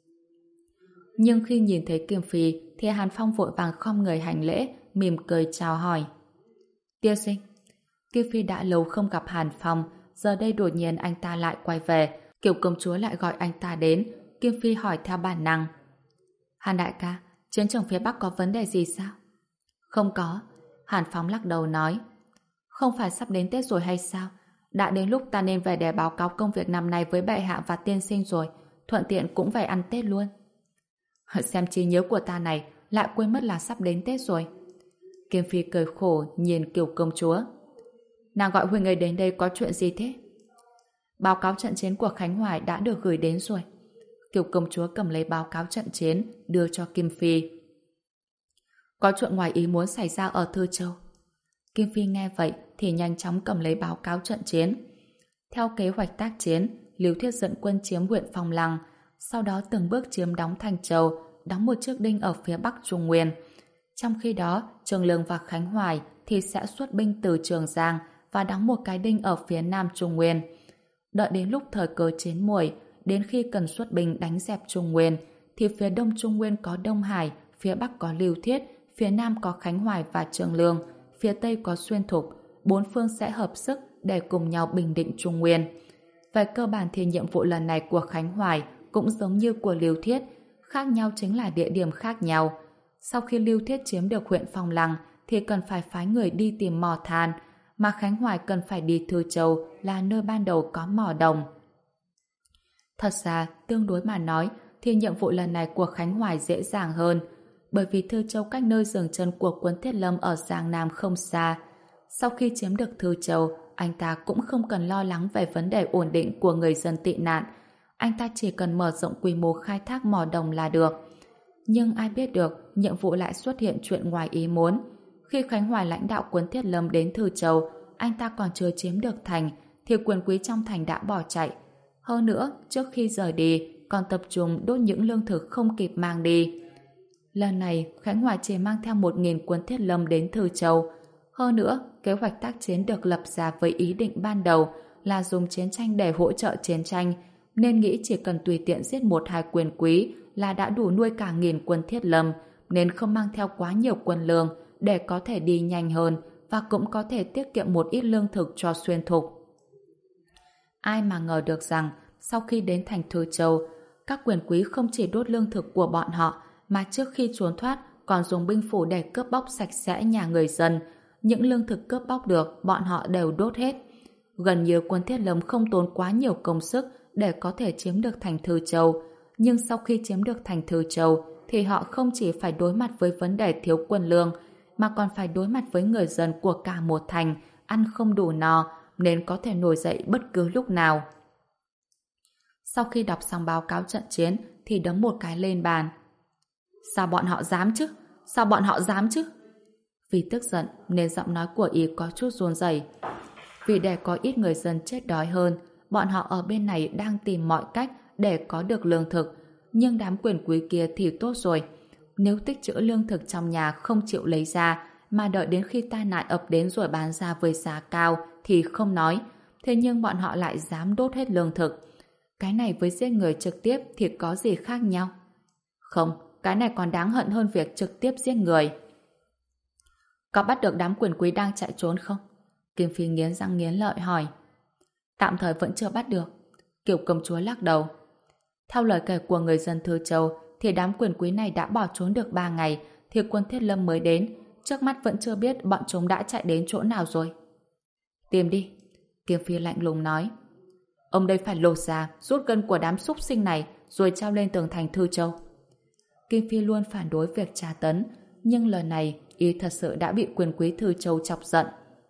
Nhưng khi nhìn thấy Kim Phi thì Hàn Phong vội vàng khom người hành lễ, mỉm cười chào hỏi. Tiên sinh. Kim Phi đã lâu không gặp Hàn Phong, giờ đây đột nhiên anh ta lại quay về, kiểu công chúa lại gọi anh ta đến. Kim Phi hỏi theo bản năng. Hàn đại ca, chiến trường phía Bắc có vấn đề gì sao? Không có. Hàn Phong lắc đầu nói. Không phải sắp đến Tết rồi hay sao? Đã đến lúc ta nên về để báo cáo công việc năm nay với bệ hạ và tiên sinh rồi, thuận tiện cũng về ăn Tết luôn. Xem trí nhớ của ta này, lại quên mất là sắp đến Tết rồi. Kim Phi cười khổ nhìn Kiều công chúa. Nàng gọi huynh ấy đến đây có chuyện gì thế? Báo cáo trận chiến của Khánh Hoài đã được gửi đến rồi. Kiều công chúa cầm lấy báo cáo trận chiến đưa cho Kim Phi. Có chuyện ngoài ý muốn xảy ra ở Thư Châu. Kim Phi nghe vậy thì nhanh chóng cầm lấy báo cáo trận chiến. Theo kế hoạch tác chiến, Lưu Thiết dẫn quân chiếm huyện Phong Lăng, sau đó từng bước chiếm đóng Thanh Châu, đóng một chiếc đinh ở phía Bắc Trung Nguyên. Trong khi đó, Trường Lương và Khánh Hoài thì sẽ xuất binh từ Trường Giang và đóng một cái đinh ở phía Nam Trung Nguyên. Đợi đến lúc thời cơ chín muồi, đến khi cần xuất binh đánh dẹp Trung Nguyên, thì phía Đông Trung Nguyên có Đông Hải, phía Bắc có Lưu Thiết, phía Nam có Khánh Hoài và Trường Lương, phía Tây có Xuyên Thục, bốn phương sẽ hợp sức để cùng nhau bình định Trung Nguyên. Về cơ bản thì nhiệm vụ lần này của Khánh Hoài cũng giống như của Lưu Thiết, khác nhau chính là địa điểm khác nhau. Sau khi Lưu Thiết chiếm được huyện Phong Lăng thì cần phải phái người đi tìm mỏ than, mà Khánh Hoài cần phải đi Thư Châu là nơi ban đầu có mỏ đồng. Thật ra, tương đối mà nói thì nhiệm vụ lần này của Khánh Hoài dễ dàng hơn, bởi vì Thư Châu cách nơi dừng chân của quân Thiết Lâm ở Giang Nam không xa. Sau khi chiếm được Thư Châu, anh ta cũng không cần lo lắng về vấn đề ổn định của người dân tị nạn. Anh ta chỉ cần mở rộng quy mô khai thác mỏ đồng là được. Nhưng ai biết được, nhiệm vụ lại xuất hiện chuyện ngoài ý muốn. Khi Khánh Hoài lãnh đạo quân Thiết Lâm đến Thư Châu, anh ta còn chưa chiếm được thành, thì quyền quý trong thành đã bỏ chạy. Hơn nữa, trước khi rời đi, còn tập trung đốt những lương thực không kịp mang đi. Lần này, Khánh Hoài chỉ mang theo một nghìn quân Thiết Lâm đến Thư Châu. Hơn nữa, kế hoạch tác chiến được lập ra với ý định ban đầu là dùng chiến tranh để hỗ trợ chiến tranh, nên nghĩ chỉ cần tùy tiện giết một hai quyền quý là đã đủ nuôi cả nghìn quân Thiết Lâm, nên không mang theo quá nhiều quân lương để có thể đi nhanh hơn và cũng có thể tiết kiệm một ít lương thực cho Xuyên Thục. Ai mà ngờ được rằng sau khi đến thành Thư Châu, các quyền quý không chỉ đốt lương thực của bọn họ mà trước khi trốn thoát còn dùng binh phủ để cướp bóc sạch sẽ nhà người dân. Những lương thực cướp bóc được bọn họ đều đốt hết. Gần như quân Thiết Lâm không tốn quá nhiều công sức để có thể chiếm được thành Thư Châu, nhưng sau khi chiếm được thành Thư Châu thì họ không chỉ phải đối mặt với vấn đề thiếu quân lương mà còn phải đối mặt với người dân của cả một thành ăn không đủ no nên có thể nổi dậy bất cứ lúc nào. Sau khi đọc xong báo cáo trận chiến thì đấm một cái lên bàn. Sao bọn họ dám chứ? Sao bọn họ dám chứ? Vì tức giận nên giọng nói của y có chút run rẩy. Vì để có ít người dân chết đói hơn, bọn họ ở bên này đang tìm mọi cách để có được lương thực, nhưng đám quyền quý kia thì tốt rồi. Nếu tích trữ lương thực trong nhà không chịu lấy ra mà đợi đến khi tai nạn ập đến rồi bán ra với giá cao thì không nói, thế nhưng bọn họ lại dám đốt hết lương thực. Cái này với giết người trực tiếp thì có gì khác nhau? Không, cái này còn đáng hận hơn việc trực tiếp giết người. Có bắt được đám quyền quý đang chạy trốn không? Kim Phi nghiến răng nghiến lợi hỏi. Tạm thời vẫn chưa bắt được. Kiều công chúa lắc đầu. Theo lời kể của người dân Thư Châu thì đám quyền quý này đã bỏ trốn được ba ngày thì quân Thiết Lâm mới đến. Trước mắt vẫn chưa biết bọn chúng đã chạy đến chỗ nào rồi. Tìm đi. Kiêm Phi lạnh lùng nói. Ông đây phải lột ra, rút gân của đám súc sinh này rồi treo lên tường thành Thư Châu. Kim Phi luôn phản đối việc tra tấn, nhưng lần này y thật sự đã bị quyền quý Thư Châu chọc giận.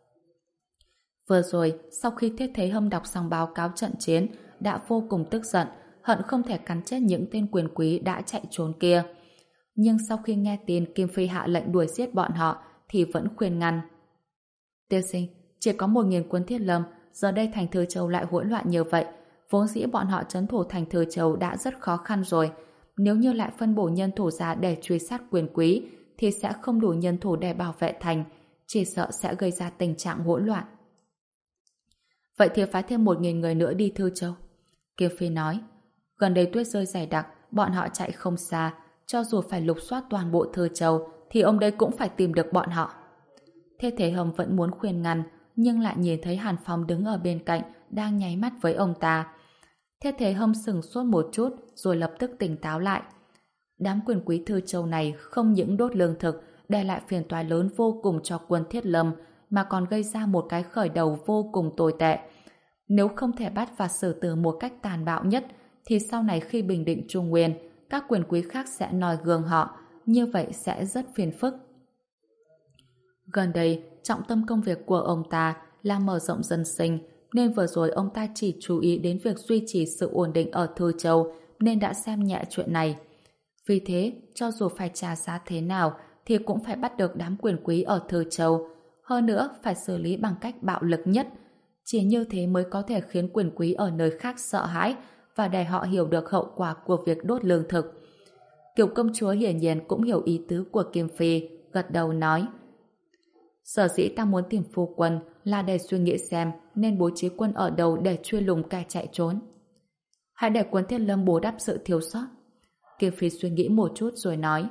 Vừa rồi, sau khi Thiết Thế Hâm đọc xong báo cáo trận chiến, đã vô cùng tức giận, hận không thể cắn chết những tên quyền quý đã chạy trốn kia. Nhưng sau khi nghe tin Kim Phi hạ lệnh đuổi giết bọn họ, thì vẫn khuyên ngăn. Tiên sinh, chỉ có một nghìn quân Thiết Lâm, giờ đây thành Thư Châu lại hỗn loạn như vậy. Vốn dĩ bọn họ trấn thủ thành Thư Châu đã rất khó khăn rồi. Nếu như lại phân bổ nhân thủ ra để truy sát quyền quý, thì sẽ không đủ nhân thủ để bảo vệ thành, chỉ sợ sẽ gây ra tình trạng hỗn loạn. Vậy thì phái thêm một nghìn người nữa đi Thư Châu. Kiều Phi nói, gần đây tuyết rơi dày đặc, bọn họ chạy không xa, cho dù phải lục soát toàn bộ Thư Châu, thì ông đây cũng phải tìm được bọn họ. Thế Thế Hâm vẫn muốn khuyên ngăn, nhưng lại nhìn thấy Hàn Phong đứng ở bên cạnh, đang nháy mắt với ông ta. Thế Thế Hâm sừng sốt một chút, rồi lập tức tỉnh táo lại. Đám quyền quý Thư Châu này không những đốt lương thực, để lại phiền toái lớn vô cùng cho quân Thiết Lâm, mà còn gây ra một cái khởi đầu vô cùng tồi tệ. Nếu không thể bắt và xử tử một cách tàn bạo nhất, thì sau này khi bình định Trung Nguyên, các quyền quý khác sẽ noi gương họ, như vậy sẽ rất phiền phức. Gần đây, trọng tâm công việc của ông ta là mở rộng dân sinh, nên vừa rồi ông ta chỉ chú ý đến việc duy trì sự ổn định ở Thư Châu, nên đã xem nhẹ chuyện này. Vì thế, cho dù phải trả giá thế nào, thì cũng phải bắt được đám quyền quý ở Thư Châu. Hơn nữa, phải xử lý bằng cách bạo lực nhất. Chỉ như thế mới có thể khiến quyền quý ở nơi khác sợ hãi và để họ hiểu được hậu quả của việc đốt lương thực. Kiều công chúa hiển nhiên cũng hiểu ý tứ của Kim Phi, gật đầu nói. Sở dĩ ta muốn tìm phu quân là để suy nghĩ xem nên bố trí quân ở đâu để truy lùng kẻ chạy trốn. Hãy để quân Thiết Lâm bù đắp sự thiếu sót. Kim Phi suy nghĩ một chút rồi nói.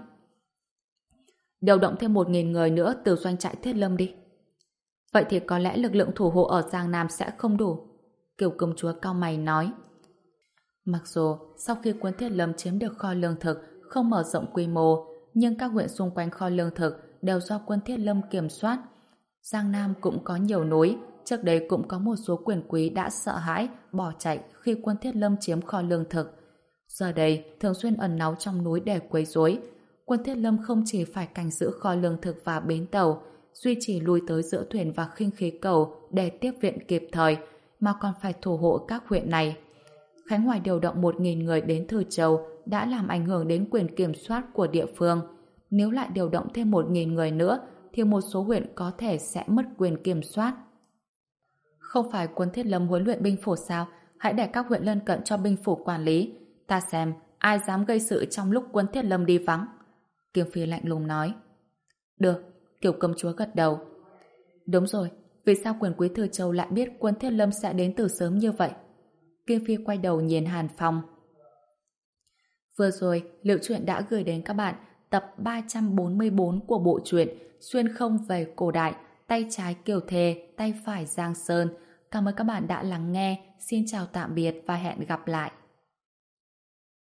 Điều động thêm một nghìn người nữa từ doanh trại Thiết Lâm đi. Vậy thì có lẽ lực lượng thủ hộ ở Giang Nam sẽ không đủ. Kiều công chúa cau mày nói. Mặc dù sau khi quân Thiết Lâm chiếm được kho lương thực không mở rộng quy mô, nhưng các huyện xung quanh kho lương thực đều do quân Thiết Lâm kiểm soát. Giang Nam cũng có nhiều núi, trước đây cũng có một số quyền quý đã sợ hãi, bỏ chạy khi quân Thiết Lâm chiếm kho lương thực. Giờ đây, thường xuyên ẩn náu trong núi để quấy rối. Quân Thiết Lâm không chỉ phải canh giữ kho lương thực và bến tàu, duy trì lui tới giữa thuyền và khinh khí cầu để tiếp viện kịp thời, mà còn phải thủ hộ các huyện này. Khánh Hoài điều động một nghìn người đến Thư Châu đã làm ảnh hưởng đến quyền kiểm soát của địa phương. Nếu lại điều động thêm một nghìn người nữa, thì một số huyện có thể sẽ mất quyền kiểm soát. Không phải quân Thiết Lâm huấn luyện binh phủ sao? Hãy để các huyện lân cận cho binh phủ quản lý. Ta xem ai dám gây sự trong lúc quân Thiết Lâm đi vắng. Kiều Phi lạnh lùng nói. Được, Kiều công chúa gật đầu. Đúng rồi, vì sao quyền quý Thư Châu lại biết quân Thiết Lâm sẽ đến từ sớm như vậy? Kiều Phi quay đầu nhìn Hàn Phong. Vừa rồi, Liệu Truyện đã gửi đến các bạn tập ba trăm bốn mươi bốn của bộ truyện Xuyên không về cổ đại, tay trái Kiều Thề, tay phải Giang Sơn. Cảm ơn các bạn đã lắng nghe. Xin chào tạm biệt và hẹn gặp lại.